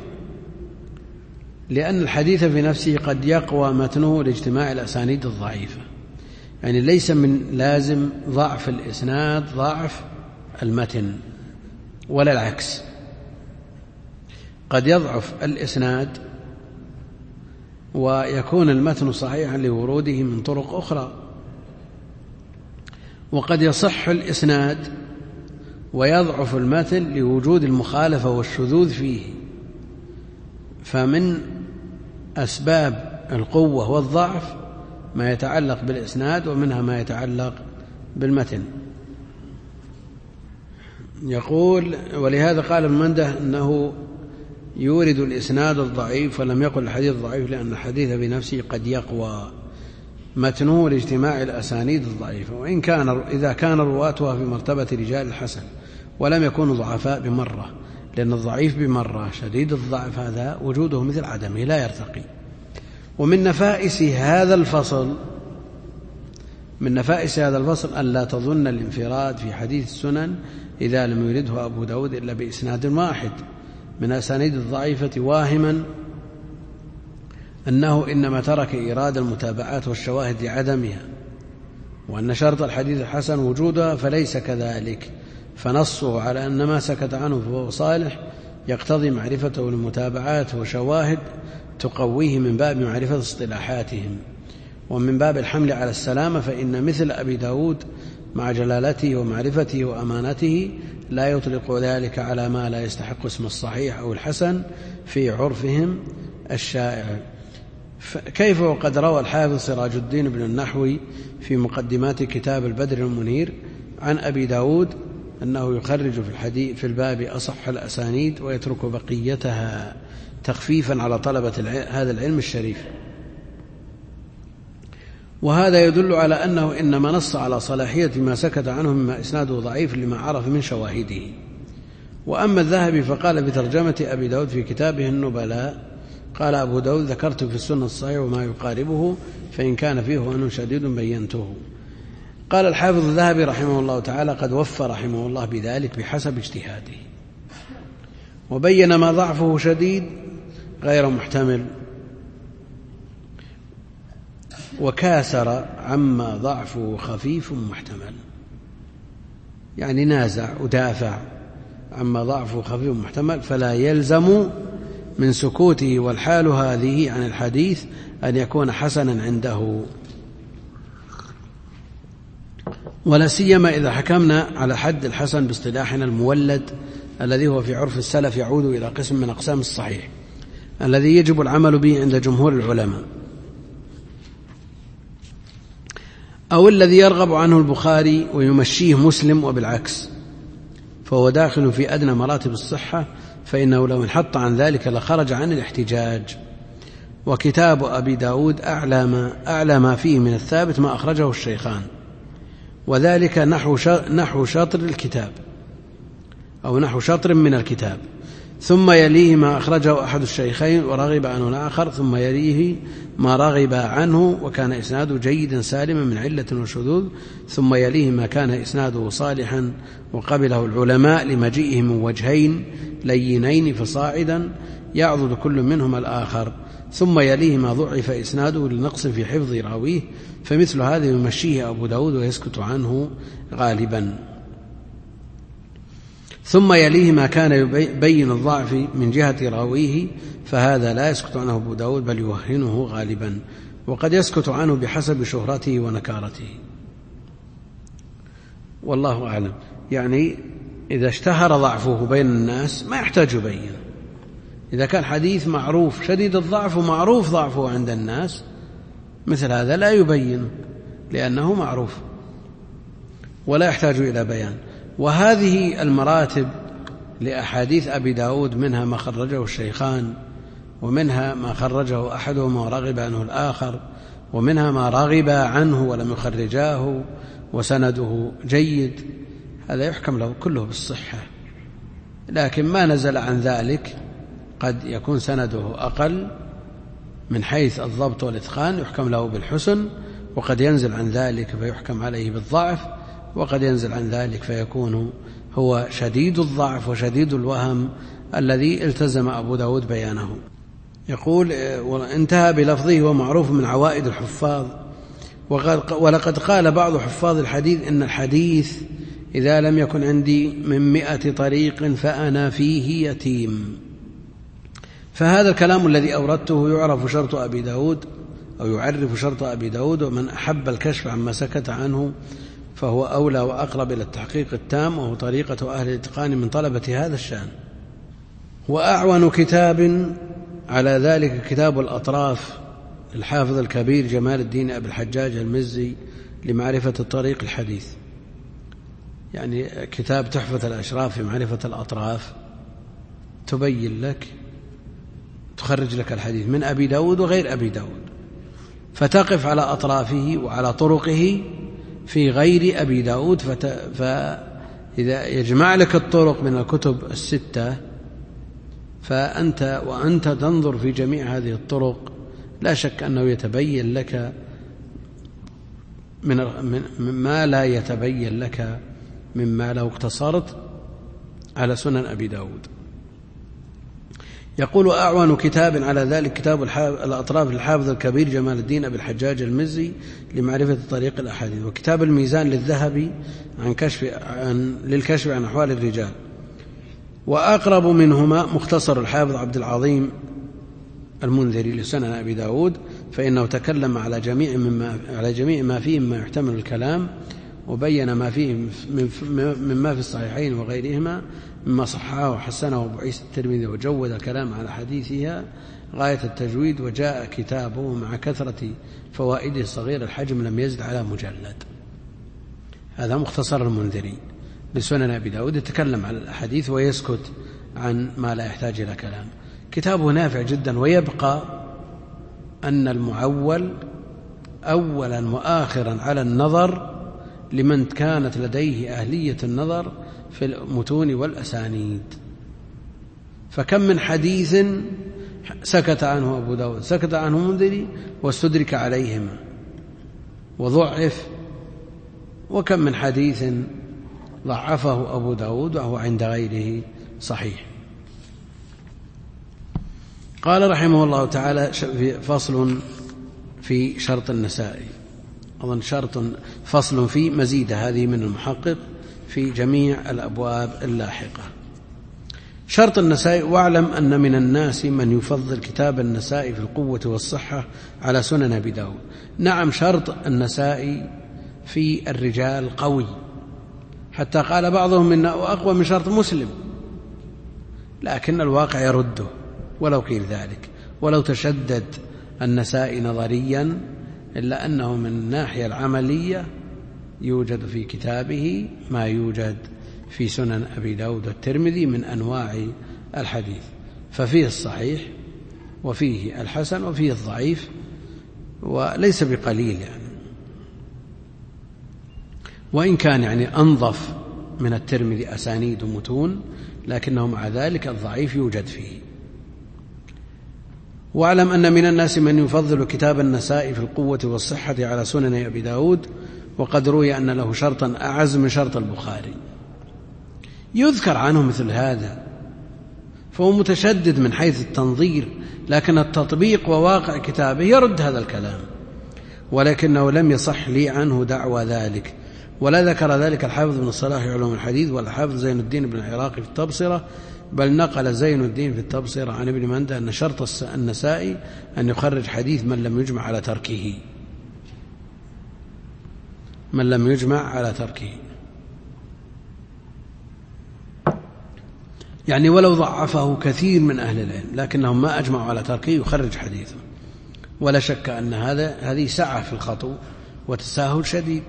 لأن الحديث في نفسه قد يقوى متنه لاجتماع الأسانيد الضعيفة. يعني ليس من لازم ضعف الإسناد ضعف المتن، ولا العكس، قد يضعف الإسناد ويكون المتن صحيحا لوروده من طرق أخرى، وقد يصح الإسناد ويضعف المتن لوجود المخالفة والشذوذ فيه. فمن أسباب القوة والضعف ما يتعلق بالإسناد، ومنها ما يتعلق بالمتن. يقول: ولهذا قال ابن منده أنه يورد الإسناد الضعيف ولم يقل الحديث الضعيف، لأن الحديث بنفسه قد يقوى متنه لاجتماع الأسانيد الضعيفة، وإن كان إذا كان رواتها في مرتبة رجال الحسن ولم يكونوا ضعفاء بمرة، لأن الضعيف بمرة شديد الضعف هذا وجوده مثل عدمه لا يرتقي. ومن نفائس هذا الفصل من نفائس هذا الفصل أن لا تظن الانفراد في حديث السنن إذا لم يرده أبو داود إلا بإسناد واحد من أسانيد الضعيفة، واهما أنه إنما ترك إيراد المتابعات والشواهد لعدمها، وأن شرط الحديث الحسن وجودها، فليس كذلك. فنصه على أن ما سكت عنه فهو صالح يقتضي معرفته للمتابعات وشواهد تقويه من باب معرفة اصطلاحاتهم، ومن باب الحمل على السلامة، فإن مثل أبي داود مع جلالته ومعرفته وأمانته لا يطلق ذلك على ما لا يستحق اسم الصحيح أو الحسن في عرفهم الشائع. كيف وقد روى الحافظ سراج الدين بن النحوي في مقدمات كتاب البدر المنير عن أبي داود أنه يخرج في الحديث في الباب أصح الأسانيد ويترك بقيتها تخفيفا على طلبة هذا العلم الشريف. وهذا يدل على أنه إنما نص على صلاحية ما سكت عنه مما إسناده ضعيف لما عرف من شواهده. وأما الذهبي فقال بترجمة أبي داود في كتابه النبلاء: قال أبو داود: ذكرت في السنة الصحيح وما يقاربه، فإن كان فيه وهن شديد بينته. قال الحافظ الذهبي رحمه الله تعالى: قد وفى رحمه الله بذلك بحسب اجتهاده، وبين ما ضعفه شديد غير محتمل، وكاسر عما ضعفه خفيف محتمل. يعني نازع ودافع عما ضعفه خفيف محتمل، فلا يلزم من سكوته والحال هذه عن الحديث أن يكون حسنا عنده، ولا سيما إذا حكمنا على حد الحسن باصطلاحنا المولد الذي هو في عرف السلف يعود إلى قسم من أقسام الصحيح الذي يجب العمل به عند جمهور العلماء، أو الذي يرغب عنه البخاري ويمشيه مسلم وبالعكس، فهو داخل في أدنى مراتب الصحة، فإنه لو انحط عن ذلك لخرج عن الاحتجاج. وكتاب أبي داود أعلى ما, أعلى ما فيه من الثابت ما أخرجه الشيخان، وذلك نحو نحو شطر الكتاب أو نحو شطر من الكتاب، ثم يليه ما أخرجه أحد الشيخين ورغب عنه الآخر، ثم يليه ما رغب عنه وكان إسناده جيدا سالما من علة وشذوذ، ثم يليه ما كان إسناده صالحا وقبله العلماء لمجيئه من وجهين لينين فصاعدا يعضد كل منهما الآخر، ثم يليه ما ضعف إسناده لنقص في حفظ راويه، فمثل هذا يمشيه أبو داود ويسكت عنه غالبا. ثم يليه ما كان يبين الضعف من جهة راويه، فهذا لا يسكت عنه أبو داود بل يوهنه غالبا، وقد يسكت عنه بحسب شهرته ونكارته، والله أعلم. يعني إذا اشتهر ضعفه بين الناس ما يحتاج يبين، إذا كان حديث معروف شديد الضعف ومعروف ضعفه عند الناس مثل هذا لا يبين لأنه معروف ولا يحتاج إلى بيان. وهذه المراتب لأحاديث أبي داود منها ما خرجه الشيخان، ومنها ما خرجه أحدهما ورغب عنه الآخر، ومنها ما رغب عنه ولم يخرجاه وسنده جيد، هذا يحكم له كله بالصحة. لكن ما نزل عن ذلك قد يكون سنده أقل من حيث الضبط والإتقان يحكم له بالحسن، وقد ينزل عن ذلك فيحكم عليه بالضعف، وقد ينزل عن ذلك فيكون هو شديد الضعف وشديد الوهم الذي التزم أبو داود بيانه. يقول: وانتهى بلفظه ومعروف من عوائد الحفاظ. ولقد قال بعض حفاظ الحديث إن الحديث إذا لم يكن عندي من مئة طريق فأنا فيه يتيم. فهذا الكلام الذي أوردته يعرف شرط أبي داود أو يعرف شرط أبي داود، ومن أحب الكشف عما سكت عنه فهو أولى وأقرب إلى التحقيق التام، وهو طريقة أهل الإتقان من طلبة هذا الشأن. وأعون كتاب على ذلك كتاب الأطراف للحافظ الكبير جمال الدين أبي الحجاج المزي لمعرفة الطريق الحديث، يعني كتاب تحفة الأشراف في معرفة الأطراف، تبين لك تخرج لك الحديث من أبي داود وغير أبي داود، فتقف على أطرافه وعلى طرقه في غير أبي داود، فإذا يجمع لك الطرق من الكتب الستة فأنت وأنت تنظر في جميع هذه الطرق لا شك أنه يتبين لك من ما لا يتبين لك مما لو اقتصرت على سنن أبي داود. يقول أعون كتاب على ذلك كتاب الأطراف للحافظ الكبير جمال الدين أبي الحجاج المزي لمعرفة طريق الأحاديث، وكتاب الميزان للذهبي عن كشف عن للكشف عن أحوال الرجال. وأقرب منهما مختصر الحافظ عبد العظيم المنذري لسنن أبي داود، فإنه تكلم على جميع مما على جميع ما فيه مما يحتمل الكلام، وبين ما فيه مما في الصحيحين وغيرهما مما صححه وحسنه أبو عيسى الترمذي، وجود الكلام على حديثها غاية التجويد. وجاء كتابه مع كثرة فوائده صغير الحجم لم يزد على مجلد. هذا مختصر المنذري لسنن أبي داود، يتكلم على الأحاديث ويسكت عن ما لا يحتاج إلى كلام. كتابه نافع جدا. ويبقى أن المعول أولا وآخرا على النظر لمن كانت لديه أهلية النظر في المتون والأسانيد. فكم من حديث سكت عنه أبو داود، سكت عنه منذري واستدرك عليهما وضعف، وكم من حديث ضعفه أبو داود وهو عند غيره صحيح. قال رحمه الله تعالى فصل في شرط النسائي، أظن شرط فصل في مزيد هذه من المحقق في جميع الأبواب اللاحقة. شرط النسائي: واعلم أن من الناس من يفضل كتاب النسائي في القوة والصحة على سنن أبي داود. نعم، شرط النسائي في الرجال قوي، حتى قال بعضهم إنه أقوى من شرط مسلم، لكن الواقع يرده ولو قيل ذلك، ولو تشدد النسائي نظريا، إلا أنه من الناحية العملية يوجد في كتابه ما يوجد في سنن أبي داود والترمذي من أنواع الحديث، ففيه الصحيح وفيه الحسن وفيه الضعيف، وليس بقليل يعني، وإن كان يعني أنظف من الترمذي أسانيد ومتون، لكنه مع ذلك الضعيف يوجد فيه. واعلم أن من الناس من يفضل كتاب النسائي في القوة والصحة على سنن أبي داود، وقد روي أن له شرطا أعز من شرط البخاري. يذكر عنه مثل هذا، فهو متشدد من حيث التنظير، لكن التطبيق وواقع كتابه يرد هذا الكلام، ولكنه لم يصح لي عنه دعوى ذلك، ولا ذكر ذلك الحافظ بن الصلاح في علوم الحديث ولا الحافظ زين الدين بن العراقي في التبصرة، بل نقل زين الدين في التبصرة عن ابن مندة أن شرط النسائي أن يخرج حديث من لم يجمع على تركه، من لم يجمع على تركه، يعني ولو ضعفه كثير من أهل العلم لكنهم ما أجمعوا على تركه يخرج حديثه. ولا شك أن هذا هذه سعة في الخطو وتساهل شديد.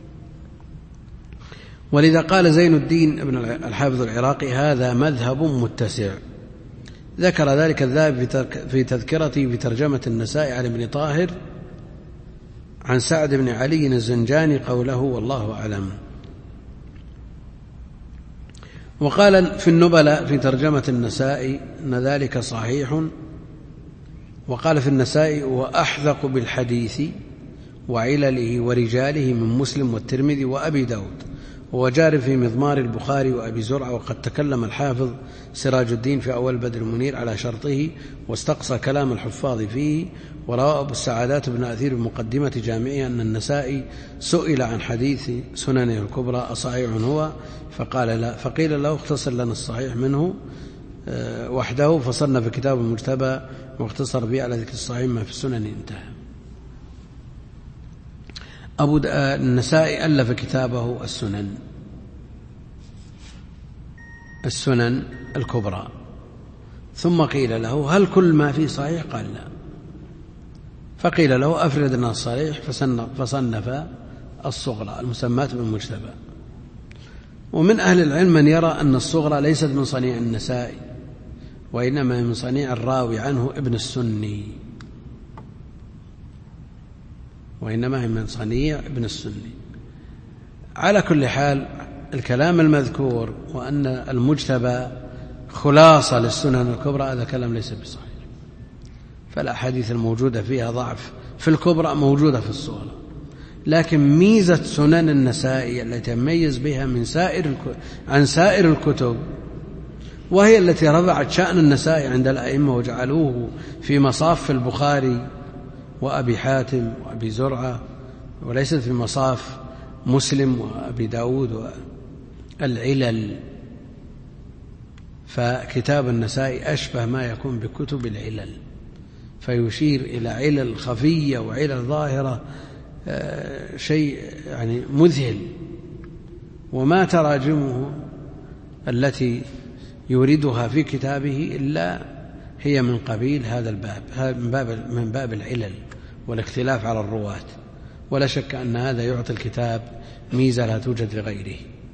ولذا قال زين الدين ابن الحافظ العراقي: هذا مذهب متسع. ذكر ذلك الذهبي في تذكرته في ترجمة النسائي عن ابن طاهر عن سعد بن علي الزنجاني قوله والله أعلم. وقال في النبلاء في ترجمة النسائي أن ذلك صحيح. وقال في النسائي: وأحذق بالحديث وعلله ورجاله من مسلم والترمذي وأبي داود، وجار في مضمار البخاري وأبي زرعة. وقد تكلم الحافظ سراج الدين في أول بدر المنير على شرطه واستقصى كلام الحفاظ فيه. وروى أبو السعادات بن أثير بمقدمة جامعه أن النسائي سئل عن حديث سننه الكبرى أصحيح هو، فقال لا، فقيل له: اختصر لنا الصحيح منه وحده، فصلنا في كتاب المجتبى واختصر به على ذكر الصحيح ما في السنن، انتهى. أبو النسائي ألف كتابه السنن السنن الكبرى، ثم قيل له هل كل ما فيه صحيح؟ قال لا، فقيل له أفرد لنا الصحيح، فصنف الصغرى المسماة بالمجتبى. ومن أهل العلم من يرى أن الصغرى ليست من صنيع النسائي، وإنما من صنيع الراوي عنه ابن السني، وإنما من صنيع ابن السني. على كل حال الكلام المذكور وأن المجتبى خلاصة للسنن الكبرى هذا كلام ليس بصحيح، فالأحاديث الموجودة فيها ضعف في الكبرى موجودة في الصغرى. لكن ميزة سنن النسائي التي تميز بها من سائر عن سائر الكتب، وهي التي رفعت شأن النسائي عند الأئمة وجعلوه في مصاف البخاري وأبي حاتم وأبي زرعة، وليست في مصاف مسلم وأبي داود والعلل. فكتاب النسائي أشبه ما يكون بكتب العلل، فيشير إلى علل خفية وعلل ظاهرة، شيء يعني مذهل. وما تراجمه التي يوردها في كتابه إلا هي من قبيل هذا الباب، من باب من باب العلل والاختلاف على الرواة، ولا شك أن هذا يعطي الكتاب ميزة لا توجد لغيره.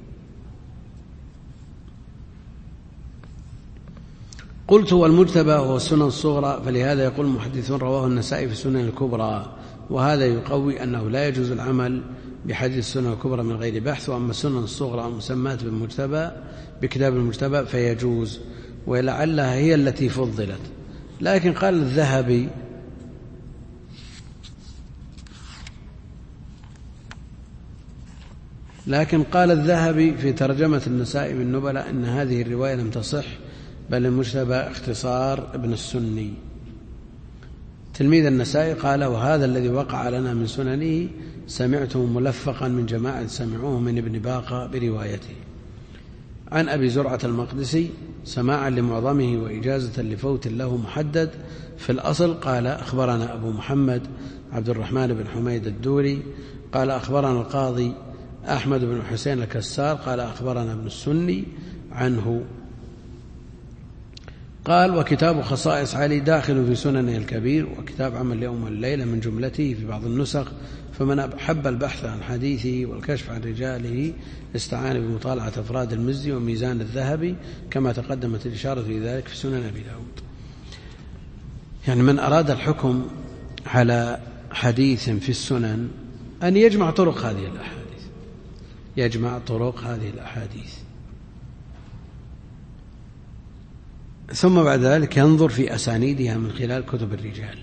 قلت والمجتبى هو السنن الصغرى، فلهذا يقول المحدثون رواه النسائي في السنن الكبرى، وهذا يقوي أنه لا يجوز العمل بحديث السنن الكبرى من غير بحث. وأما السنن الصغرى المسماة بالمجتبى بكتاب المجتبى فيجوز، ولعلها هي التي فضلت. لكن قال الذهبي لكن قال الذهبي في ترجمة النسائي من نبلة إن هذه الرواية لم تصح، بل المجتبى اختصار ابن السني تلميذ النسائي. قال وهذا الذي وقع لنا من سننه سمعته ملفقا من جماعة سمعوه من ابن باقة بروايته عن أبي زرعة المقدسي سماعا لمعظمه وإجازة لفوت له محدد في الأصل. قال أخبرنا أبو محمد عبد الرحمن بن حميد الدوري قال أخبرنا القاضي أحمد بن حسين الكسار قال أخبرنا ابن السني عنه. قال وكتاب خصائص علي داخل في سننه الكبير، وكتاب عمل اليوم والليلة من جملته في بعض النسخ، فمن حب البحث عن حديثه والكشف عن رجاله استعان بمطالعة أفراد المزي وميزان الذهبي كما تقدمت الإشارة في ذلك في سنن أبي داود. يعني من أراد الحكم على حديث في السنن أن يجمع طرق هذه الأحاديث يجمع طرق هذه الأحاديث ثم بعد ذلك ينظر في أسانيدها من خلال كتب الرجال،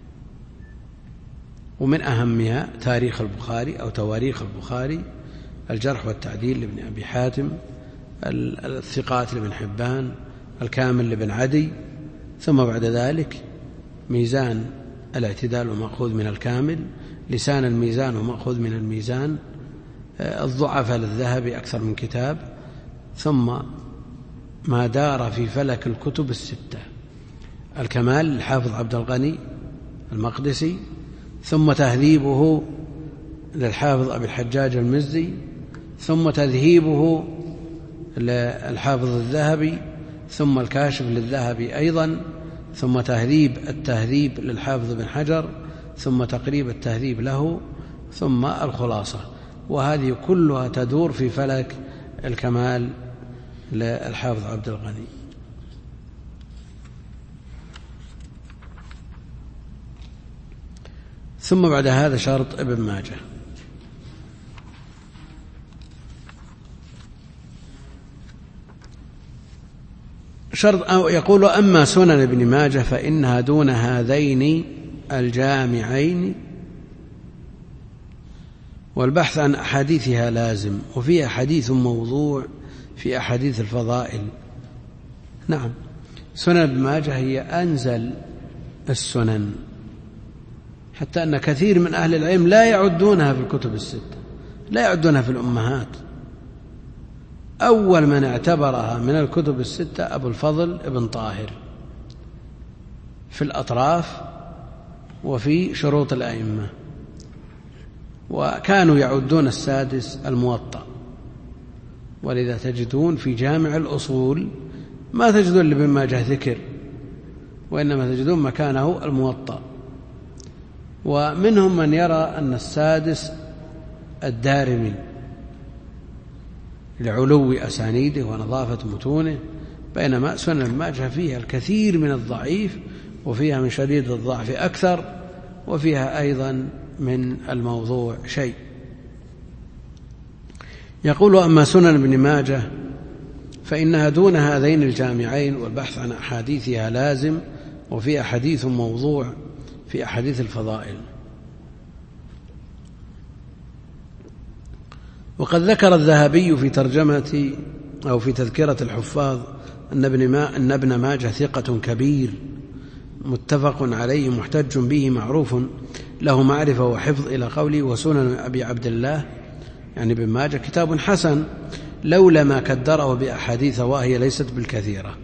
ومن أهمها تاريخ البخاري أو تواريخ البخاري، الجرح والتعديل لابن أبي حاتم، الثقات لابن حبان، الكامل لابن عدي، ثم بعد ذلك ميزان الاعتدال ومأخوذ من الكامل، لسان الميزان ومأخوذ من الميزان، الضعفاء للذهبي أكثر من كتاب، ثم ما دار في فلك الكتب الستة، الكمال للحافظ عبد الغني المقدسي، ثم تهذيبه للحافظ أبي الحجاج المزي، ثم تذهيبه للحافظ الذهبي، ثم الكاشف للذهبي أيضا، ثم تهذيب التهذيب للحافظ بن حجر، ثم تقريب التهذيب له، ثم الخلاصة. وهذه كلها تدور في فلك الكمال للحافظ عبد الغني. ثم بعد هذا شرط ابن ماجه. شرط أو يقول أما سنن ابن ماجه فإنها دون هذين الجامعين، والبحث عن أحاديثها لازم، وفيها حديث موضوع في أحاديث الفضائل. نعم، سنن ابن ماجه هي أنزل السنن، حتى أن كثير من أهل العلم لا يعدونها في الكتب الستة، لا يعدونها في الأمهات. أول من اعتبرها من الكتب الستة أبو الفضل ابن طاهر في الأطراف وفي شروط الأئمة، وكانوا يعدون السادس الموطأ، ولذا تجدون في جامع الأصول ما تجدون لابن ماجه ذكر، وإنما تجدون مكانه الموطأ. ومنهم من يرى أن السادس الدارمي لعلو أسانيده ونظافة متونه، بينما سنن ابن ماجه فيها الكثير من الضعيف، وفيها من شديد الضعف أكثر، وفيها أيضا من الموضوع شيء. يقول: أما سنن ابن ماجه فإنها دون هذين الجامعين، والبحث عن أحاديثها لازم، وفي أحاديث موضوع في أحاديث الفضائل. وقد ذكر الذهبي في ترجمة أو في تذكرة الحفاظ أن ابن, ما أن ابن ماجه ثقة كبير متفق عليه محتج به معروف له معرفة وحفظ، إلى قوله: وسنن أبي عبد الله يعني ابن ماجه كتاب حسن لولا ما كدره بأحاديث وهي ليست بالكثيرة.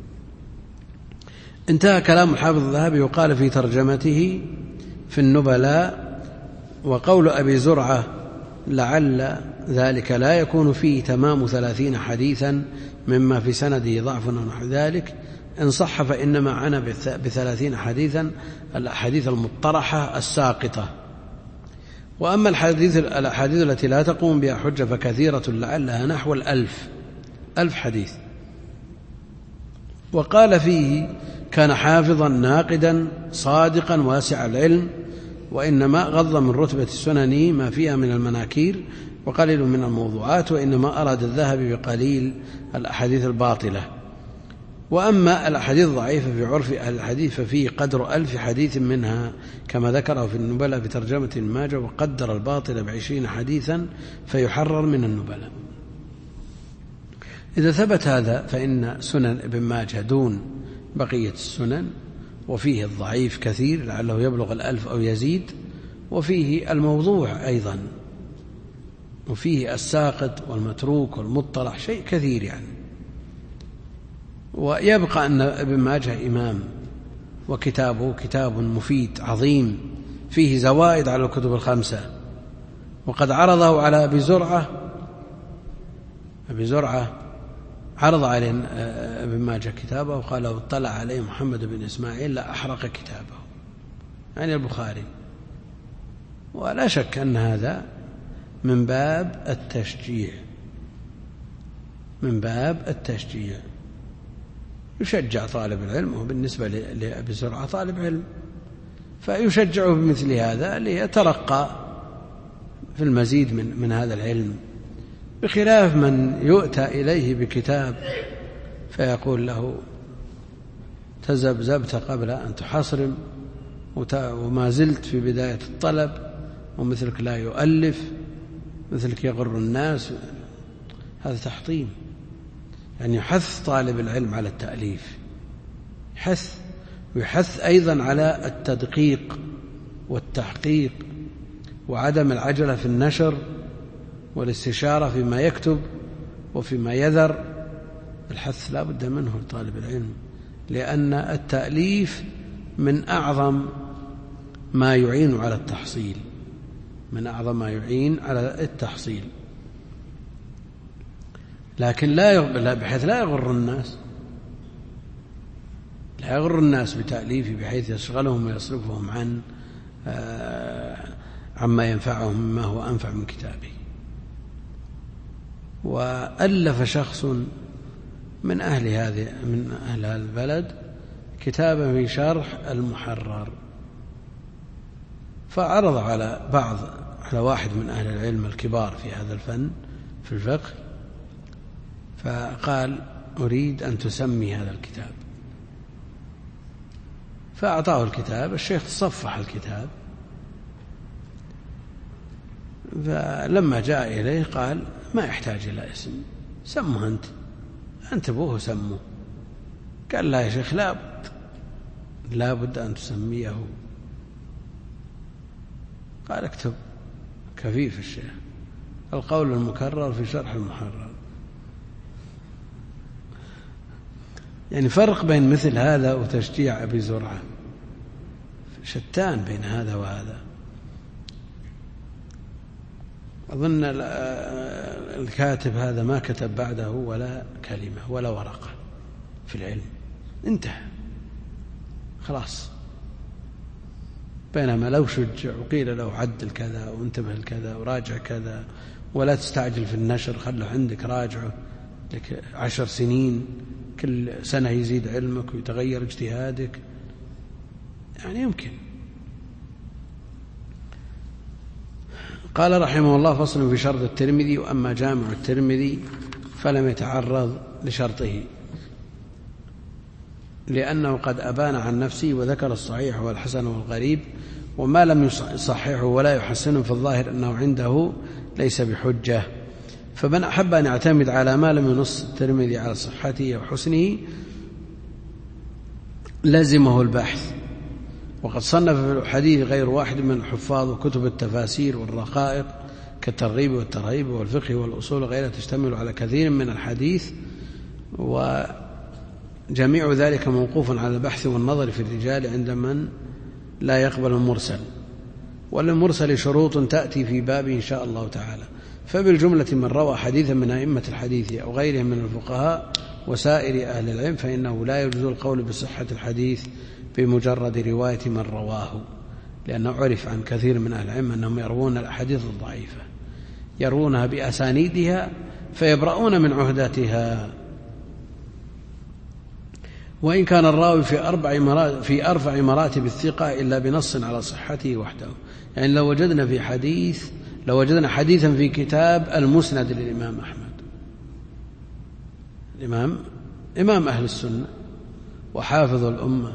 انتهى كلام الحافظ الذهبي، وقال في ترجمته في النبلاء: وقول أبي زرعة لعل ذلك لا يكون فيه تمام ثلاثين حديثا مما في سنده ضعف ونحو ذلك، إن صح فإنما عنا بثلاثين حديثا الأحاديث المطرحة الساقطة. وأما الحديث الأحاديث التي لا تقوم بها حجة فكثيرة لعلها نحو الألف ألف حديث. وقال فيه: كان حافظا ناقدا صادقا واسع العلم، وإنما غض من رتبة السنن ما فيها من المناكير وقليل من الموضوعات، وإنما أراد الذهبي بقليل الأحاديث الباطلة. وأما الأحاديث الضعيفة في عرف أهل الحديث ففيه قدر ألف حديث منها، كما ذكره في النبلاء بترجمة ابن ماجه، وقدر الباطل بعشرين حديثا فيحرر من النبلاء. إذا ثبت هذا فإن سنن ابن ماجه دون بقية السنن، وفيه الضعيف كثير لعله يبلغ الألف أو يزيد، وفيه الموضوع أيضا، وفيه الساقط والمتروك والمطلع، شيء كثير يعني. ويبقى أن ابن ماجه إمام، وكتابه كتاب مفيد عظيم فيه زوائد على الكتب الخمسة. وقد عرضه على أبي زرعة أبي زرعة عرض عليه ابن ماجه كتابه، وقال: لو اطلع عليه محمد بن إسماعيل لأحرق كتابه، يعني البخاري. ولا شك أن هذا من باب التشجيع من باب التشجيع يشجع طالب العلم، وبالنسبة لأبي زرعة طالب علم، فيشجعه بمثل هذا ليترقى في المزيد من, من هذا العلم، بخلاف من يؤتى إليه بكتاب فيقول له: تذبذبت قبل أن تحصرم، وما زلت في بداية الطلب، ومثلك لا يؤلف، مثلك يغر الناس. هذا تحطيم، يعني يحث طالب العلم على التأليف، يحث ويحث أيضا على التدقيق والتحقيق، وعدم العجلة في النشر، والاستشارة فيما يكتب وفيما يذر. الحث لا بد منه لطالب العلم، لأن التأليف من أعظم ما يعين على التحصيل من أعظم ما يعين على التحصيل لكن لا بحيث لا يغر الناس لا يغر الناس بتأليفه بحيث يشغلهم ويصرفهم عن عما ينفعهم مما هو أنفع من كتابه. وألف شخص من أهل هذه من أهل هذا البلد كتابا في شرح المحرر، فعرض على بعض على واحد من أهل العلم الكبار في هذا الفن في الفقه، فقال: أريد أن تسمي هذا الكتاب. فأعطاه الكتاب، الشيخ صفح الكتاب، فلما جاء إليه قال: ما يحتاج إلى اسم، سمه أنت أنت أبوه سمه. قال: لا يا شيخ، لا بد لا بد أن تسميه. قال: اكتب كفيف الشيخ: القول المكرر في شرح المحرر. يعني فرق بين مثل هذا وتشجيع أبي زرعة، شتان بين هذا وهذا. أظن الكاتب هذا ما كتب بعده ولا كلمة ولا ورقة في العلم، انتهى خلاص. بينما لو شجع وقيل له عدل كذا وانتبه لكذا وراجع كذا ولا تستعجل في النشر، خله عندك راجعه لك عشر سنين، كل سنة يزيد علمك ويتغير اجتهادك، يعني يمكن. قال رحمه الله: فصل في شرط الترمذي. وأما جامع الترمذي فلم يتعرض لشرطه، لأنه قد أبان عن نفسه وذكر الصحيح والحسن والغريب، وما لم يصححه ولا يحسنه في الظاهر أنه عنده ليس بحجة. فمن أحب أن يعتمد على ما لم ينص الترمذي على صحته وحسنه لزمه البحث. وقد صنف في الحديث غير واحد من الحفاظ وكتب التفاسير والرقائق كالترغيب والترهيب والفقه والأصول وغيرها تشتمل على كثير من الحديث، وجميع ذلك موقوف على البحث والنظر في الرجال عند من لا يقبل المرسل. وللمرسل شروط تأتي في بابه إن شاء الله تعالى. فبالجملة من روى حديثا من أئمة الحديث أو غيرهم من الفقهاء وسائر أهل العلم فإنه لا يجوز القول بصحة الحديث بمجرد رواية من رواه، لأنه عرف عن كثير من أهل العلم أنهم يروون الأحاديث الضعيفة، يروونها بأسانيدها فيبرؤون من عهدتها. وإن كان الراوي في أربع مراتب في أرفع مراتب الثقة إلا بنص على صحته وحده. يعني لو وجدنا في حديث لو وجدنا حديثا في كتاب المسند للإمام أحمد، الإمام إمام أهل السنة وحافظ الأمة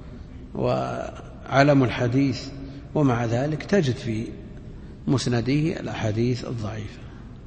وعلم الحديث، ومع ذلك تجد في مسنده الأحاديث الضعيفة.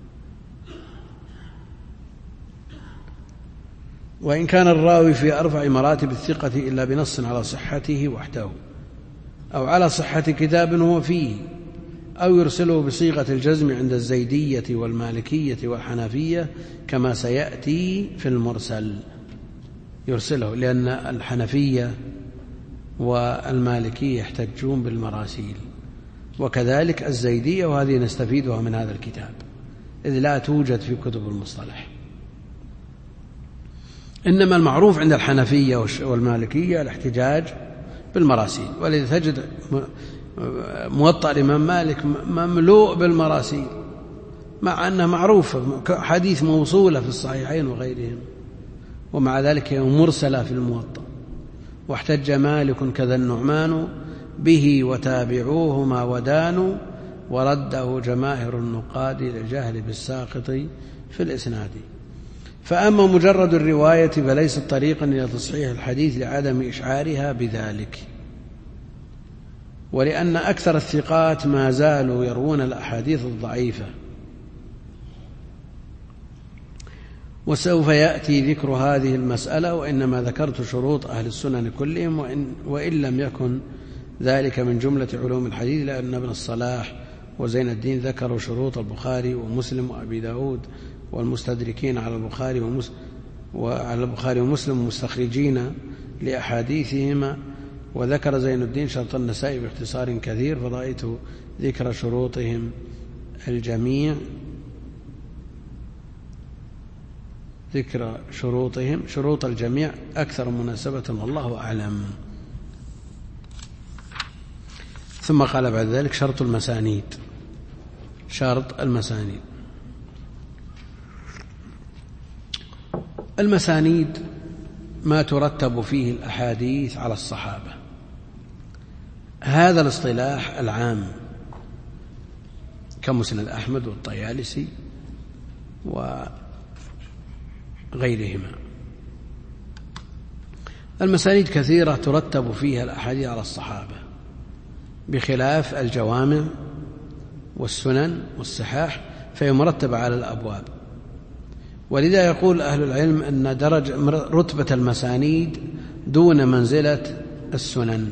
وإن كان الراوي في أرفع مراتب الثقة إلا بنص على صحته وحده أو على صحة كتاب هو فيه، أو يرسله بصيغة الجزم عند الزيدية والمالكية والحنفية كما سيأتي في المرسل. يرسله لأن الحنفية والمالكية يحتجون بالمراسيل، وكذلك الزيدية، وهذه نستفيدها من هذا الكتاب إذ لا توجد في كتب المصطلح. إنما المعروف عند الحنفية والمالكية الاحتجاج بالمراسيل، ولذا تجد موطأ الإمام مالك مملوء بالمراسيل مع أنها معروفة حديث موصولة في الصحيحين وغيرهم، ومع ذلك هي مرسلة في الموطأ. واحتج مالك كذا النعمان به وتابعوهما ودانوا، ورده جماهر النقاد للجهل بالساقط في الإسناد. فأما مجرد الرواية فليست طريقا إلى تصحيح الحديث لعدم إشعارها بذلك، ولأن أكثر الثقات ما زالوا يروون الأحاديث الضعيفة. وسوف يأتي ذكر هذه المسألة، وإنما ذكرت شروط أهل السنن كلهم، وإن, وإن لم يكن ذلك من جملة علوم الحديث، لأن ابن الصلاح وزين الدين ذكروا شروط البخاري ومسلم وأبي داود والمستدركين على البخاري ومسلم وعلى البخاري ومسلم مستخرجين لأحاديثهما، وذكر زين الدين شرط النسائي باختصار كثير، فرأيت ذكر شروطهم الجميع ذكر شروطهم شروط الجميع أكثر مناسبة، والله أعلم. ثم قال بعد ذلك: شرط المسانيد. شرط المسانيد المسانيد ما ترتب فيه الأحاديث على الصحابة. هذا الاصطلاح العام كمسند أحمد والطيالسي وغيرهما. المسانيد كثيرة ترتب فيها الأحاديث على الصحابة، بخلاف الجوامع والسنن والصحاح فهي مرتبة على الأبواب. ولذا يقول أهل العلم أن درجة رتبة المسانيد دون منزلة السنن.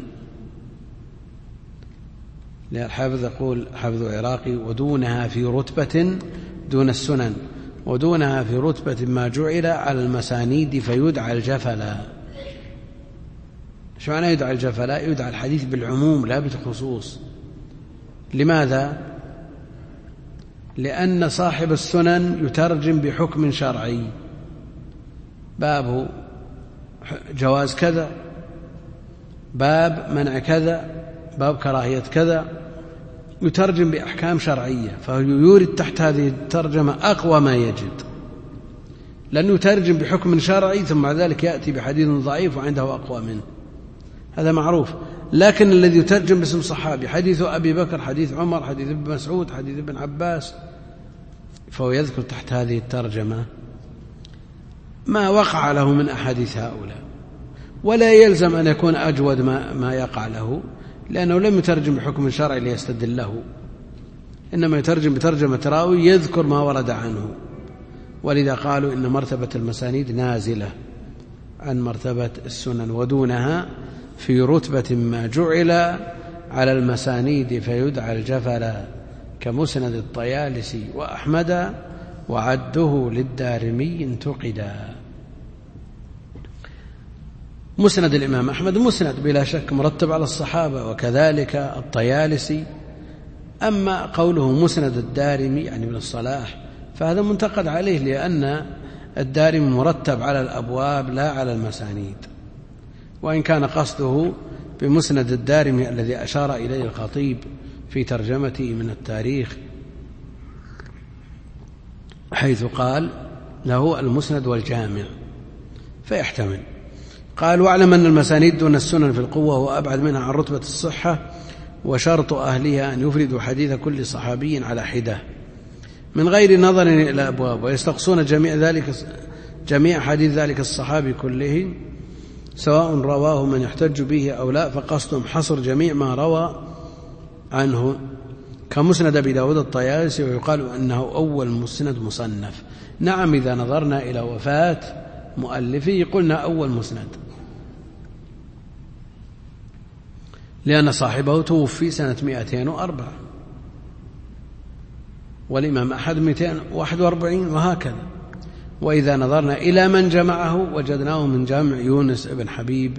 الحافظ يقول حافظ العراقي: ودونها في رتبة دون السنن، ودونها في رتبة ما جعل على المسانيد فيدعى الجفلا. شو معنى يدعى الجفلا؟ يدعى الحديث بالعموم لا بالخصوص. لماذا؟ لأن صاحب السنن يترجم بحكم شرعي، باب جواز كذا، باب منع كذا، باب كراهية كذا، يترجم بأحكام شرعية، فيورد تحت هذه الترجمة أقوى ما يجد، لأنه يترجم بحكم شرعي ثم بعد ذلك يأتي بحديث ضعيف وعنده أقوى منه، هذا معروف. لكن الذي يترجم باسم صحابي، حديث أبي بكر، حديث عمر، حديث ابن مسعود، حديث ابن عباس، فهو يذكر تحت هذه الترجمة ما وقع له من أحاديث هؤلاء، ولا يلزم أن يكون أجود ما, ما يقع له، لأنه لم يترجم بحكم شرعي ليستدل له، إنما يترجم بترجمة راوي يذكر ما ورد عنه. ولذا قالوا إن مرتبة المسانيد نازلة عن مرتبة السنن، ودونها في رتبة ما جعل على المسانيد فيدعى الجفلا، كمسند الطيالسي وأحمد، وعده للدارمي انتقدا. مسند الإمام أحمد مسند بلا شك مرتب على الصحابة، وكذلك الطيالسي. أما قوله مسند الدارمي يعني من الصلاح فهذا منتقد عليه، لأن الدارمي مرتب على الأبواب لا على المسانيد، وإن كان قصده بمسند الدارمي الذي أشار إليه الخطيب في ترجمته من التاريخ، حيث قال له المسند والجامع، فيحتمل. قال: واعلم أن المسانيد دون السنن في القوة وأبعد منها عن رتبة الصحة، وشرط أهلها أن يفردوا حديث كل صحابي على حدة من غير نظر إلى أبواب، ويستقصون جميع ذلك جميع حديث ذلك الصحابي كله سواء رواه من يحتج به أو لا، فقصدهم حصر جميع ما روى عنه، كمسند أبي داود الطيالسي، ويقال أنه أول مسند مصنف. نعم، إذا نظرنا إلى وفاة مؤلفه قلنا أول مسند، لأن صاحبه توفي سنة مئتين وأربعة، والإمام أحد مئتين وواحد وأربعين، وهكذا. وإذا نظرنا إلى من جمعه وجدناه من جامع يونس بن حبيب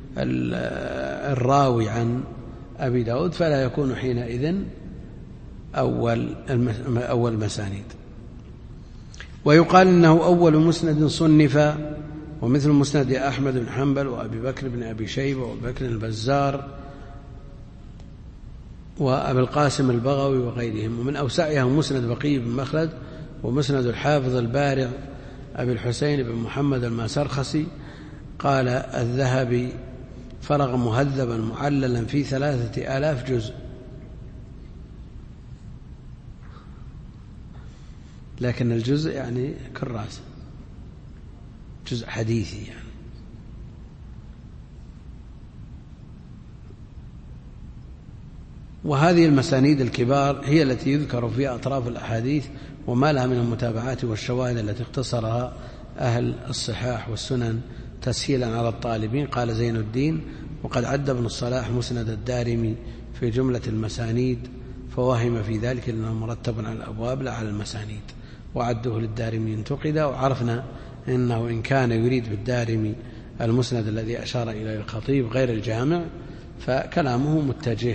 الراوي عن أبي داود، فلا يكون حينئذ أول أول مسانيد. ويقال إنه أول مسند صنف، ومثل مسند أحمد بن حنبل وأبي بكر بن أبي شيبة وأبي بكر البزار وأبي القاسم البغوي وغيرهم. ومن أوسعها مسند بقي بن مخلد، ومسند الحافظ البارع أبي الحسين بن محمد الماسرخسي. قال الذهبي: فرغ مهذبا معللا في ثلاثة آلاف جزء، لكن الجزء يعني كراس، جزء حديثي يعني. وهذه المسانيد الكبار هي التي يذكر فيها أطراف الأحاديث وما لها من المتابعات والشواهد التي اختصرها أهل الصحاح والسنن تسهيلا على الطالبين. قال زين الدين: وقد عد ابن الصلاح مسند الدارمي في جملة المسانيد، فوهم في ذلك أنه مرتب على الأبواب لا على المسانيد، وعده للدارمي انتقدا. وعرفنا أنه إن كان يريد بالدارمي المسند الذي أشار إليه الخطيب غير الجامع فكلامه متجه.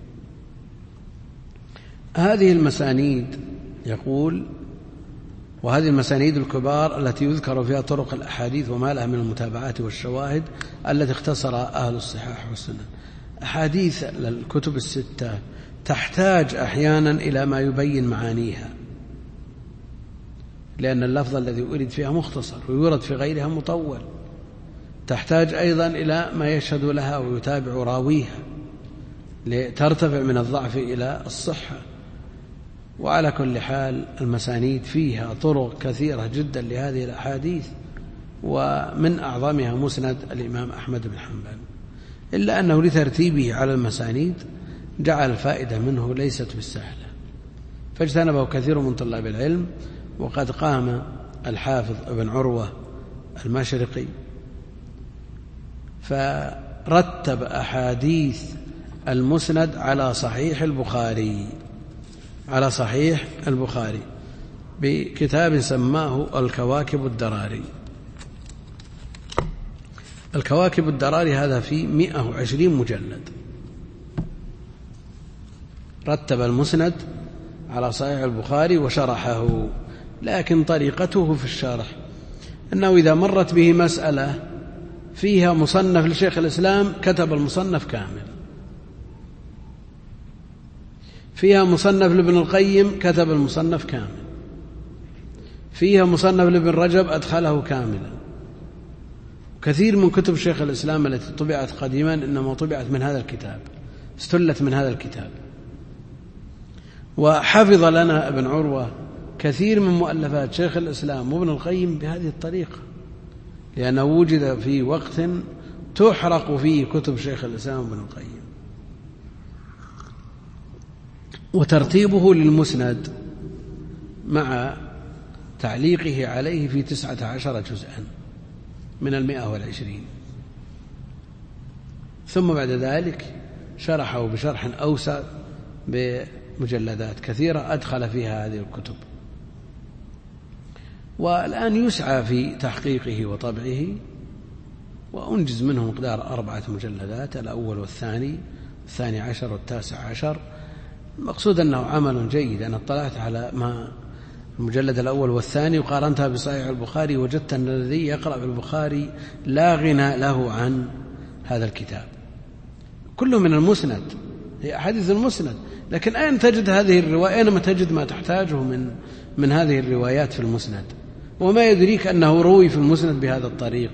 هذه المسانيد يقول: وهذه المسانيد الكبار التي يذكر فيها طرق الأحاديث وما لها من المتابعات والشواهد التي اختصرها أهل الصحاح والسنن. أحاديث الكتب الستة تحتاج أحيانا إلى ما يبين معانيها، لأن اللفظ الذي أريد فيها مختصر ويورد في غيرها مطول. تحتاج أيضا إلى ما يشهد لها ويتابع راويها لترتفع من الضعف إلى الصحة. وعلى كل حال المسانيد فيها طرق كثيرة جدا لهذه الأحاديث، ومن أعظمها مسند الإمام أحمد بن حنبل، إلا أنه لترتيبه على المسانيد جعل الفائدة منه ليست بالسهلة، فاجتنبه كثير من طلاب العلم. وقد قام الحافظ ابن عروة المشرقي فرتب أحاديث المسند على صحيح البخاري على صحيح البخاري بكتاب سماه الكواكب الدراري. الكواكب الدراري هذا في مئة وعشرين مجلد، رتب المسند على صحيح البخاري وشرحه، لكن طريقته في الشرح أنه إذا مرت به مسألة فيها مصنف لشيخ الإسلام كتب المصنف كامل، فيها مصنف لابن القيم كتب المصنف كامل، فيها مصنف لابن رجب أدخله كاملا. كثير من كتب شيخ الإسلام التي طبعت قديما إنما طبعت من هذا الكتاب، استلت من هذا الكتاب. وحفظ لنا ابن عروة كثير من مؤلفات شيخ الإسلام وابن القيم بهذه الطريقة، لأنه وجد في وقت تحرق فيه كتب شيخ الإسلام وابن القيم. وترتيبه للمسند مع تعليقه عليه في تسعة عشر جزءا من المئة والعشرين، ثم بعد ذلك شرحه بشرح أوسع بمجلدات كثيرة أدخل فيها هذه الكتب. والآن يسعى في تحقيقه وطبعه، وأنجز منه مقدار أربعة مجلدات، الأول والثاني الثاني عشر والتاسع عشر. المقصود أنه عمل جيد. أنا اطلعت على ما المجلد الأول والثاني وقارنتها بصحيح البخاري، وجدت أن الذي يقرأ في البخاري لا غنى له عن هذا الكتاب، كله من المسند، هي أحاديث المسند. لكن أين تجد هذه الرواية؟ أينما تجد ما تحتاجه من من هذه الروايات في المسند، وما يدريك أنه روي في المسند بهذا الطريق.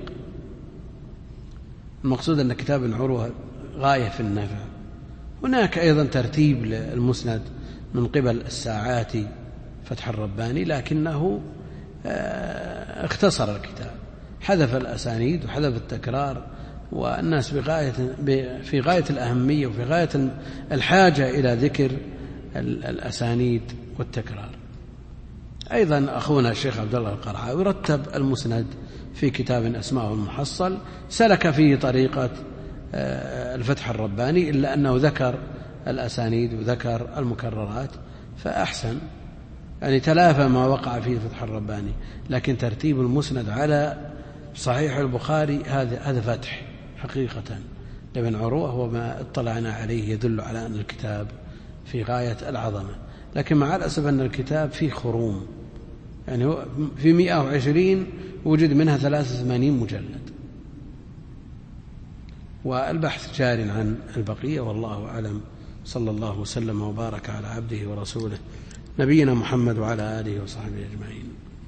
المقصود أن كتاب عروة غاية في النفع. هناك أيضا ترتيب للمسند من قبل الساعاتي فتح الرباني، لكنه اختصر الكتاب، حذف الأسانيد وحذف التكرار، والناس بغاية في غاية الأهمية وفي غاية الحاجة إلى ذكر الأسانيد والتكرار. أيضا أخونا الشيخ عبد الله القرعاوي رتب المسند في كتاب أسماءه المحصل، سلك فيه طريقة الفتح الرباني، إلا أنه ذكر الأسانيد وذكر المكررات فأحسن، يعني تلافى ما وقع فيه الفتح الرباني. لكن ترتيب المسند على صحيح البخاري هذا هذا فتح حقيقة لابن عروة، وما اطلعنا عليه يدل على أن الكتاب في غاية العظمة. لكن مع الأسف أن الكتاب فيه خروم، يعني في مئة وعشرين وجد منها ثلاثة وثمانين مجلد، والبحث جار عن البقية، والله أعلم. صلى الله وسلم وبارك على عبده ورسوله نبينا محمد وعلى آله وصحبه أجمعين.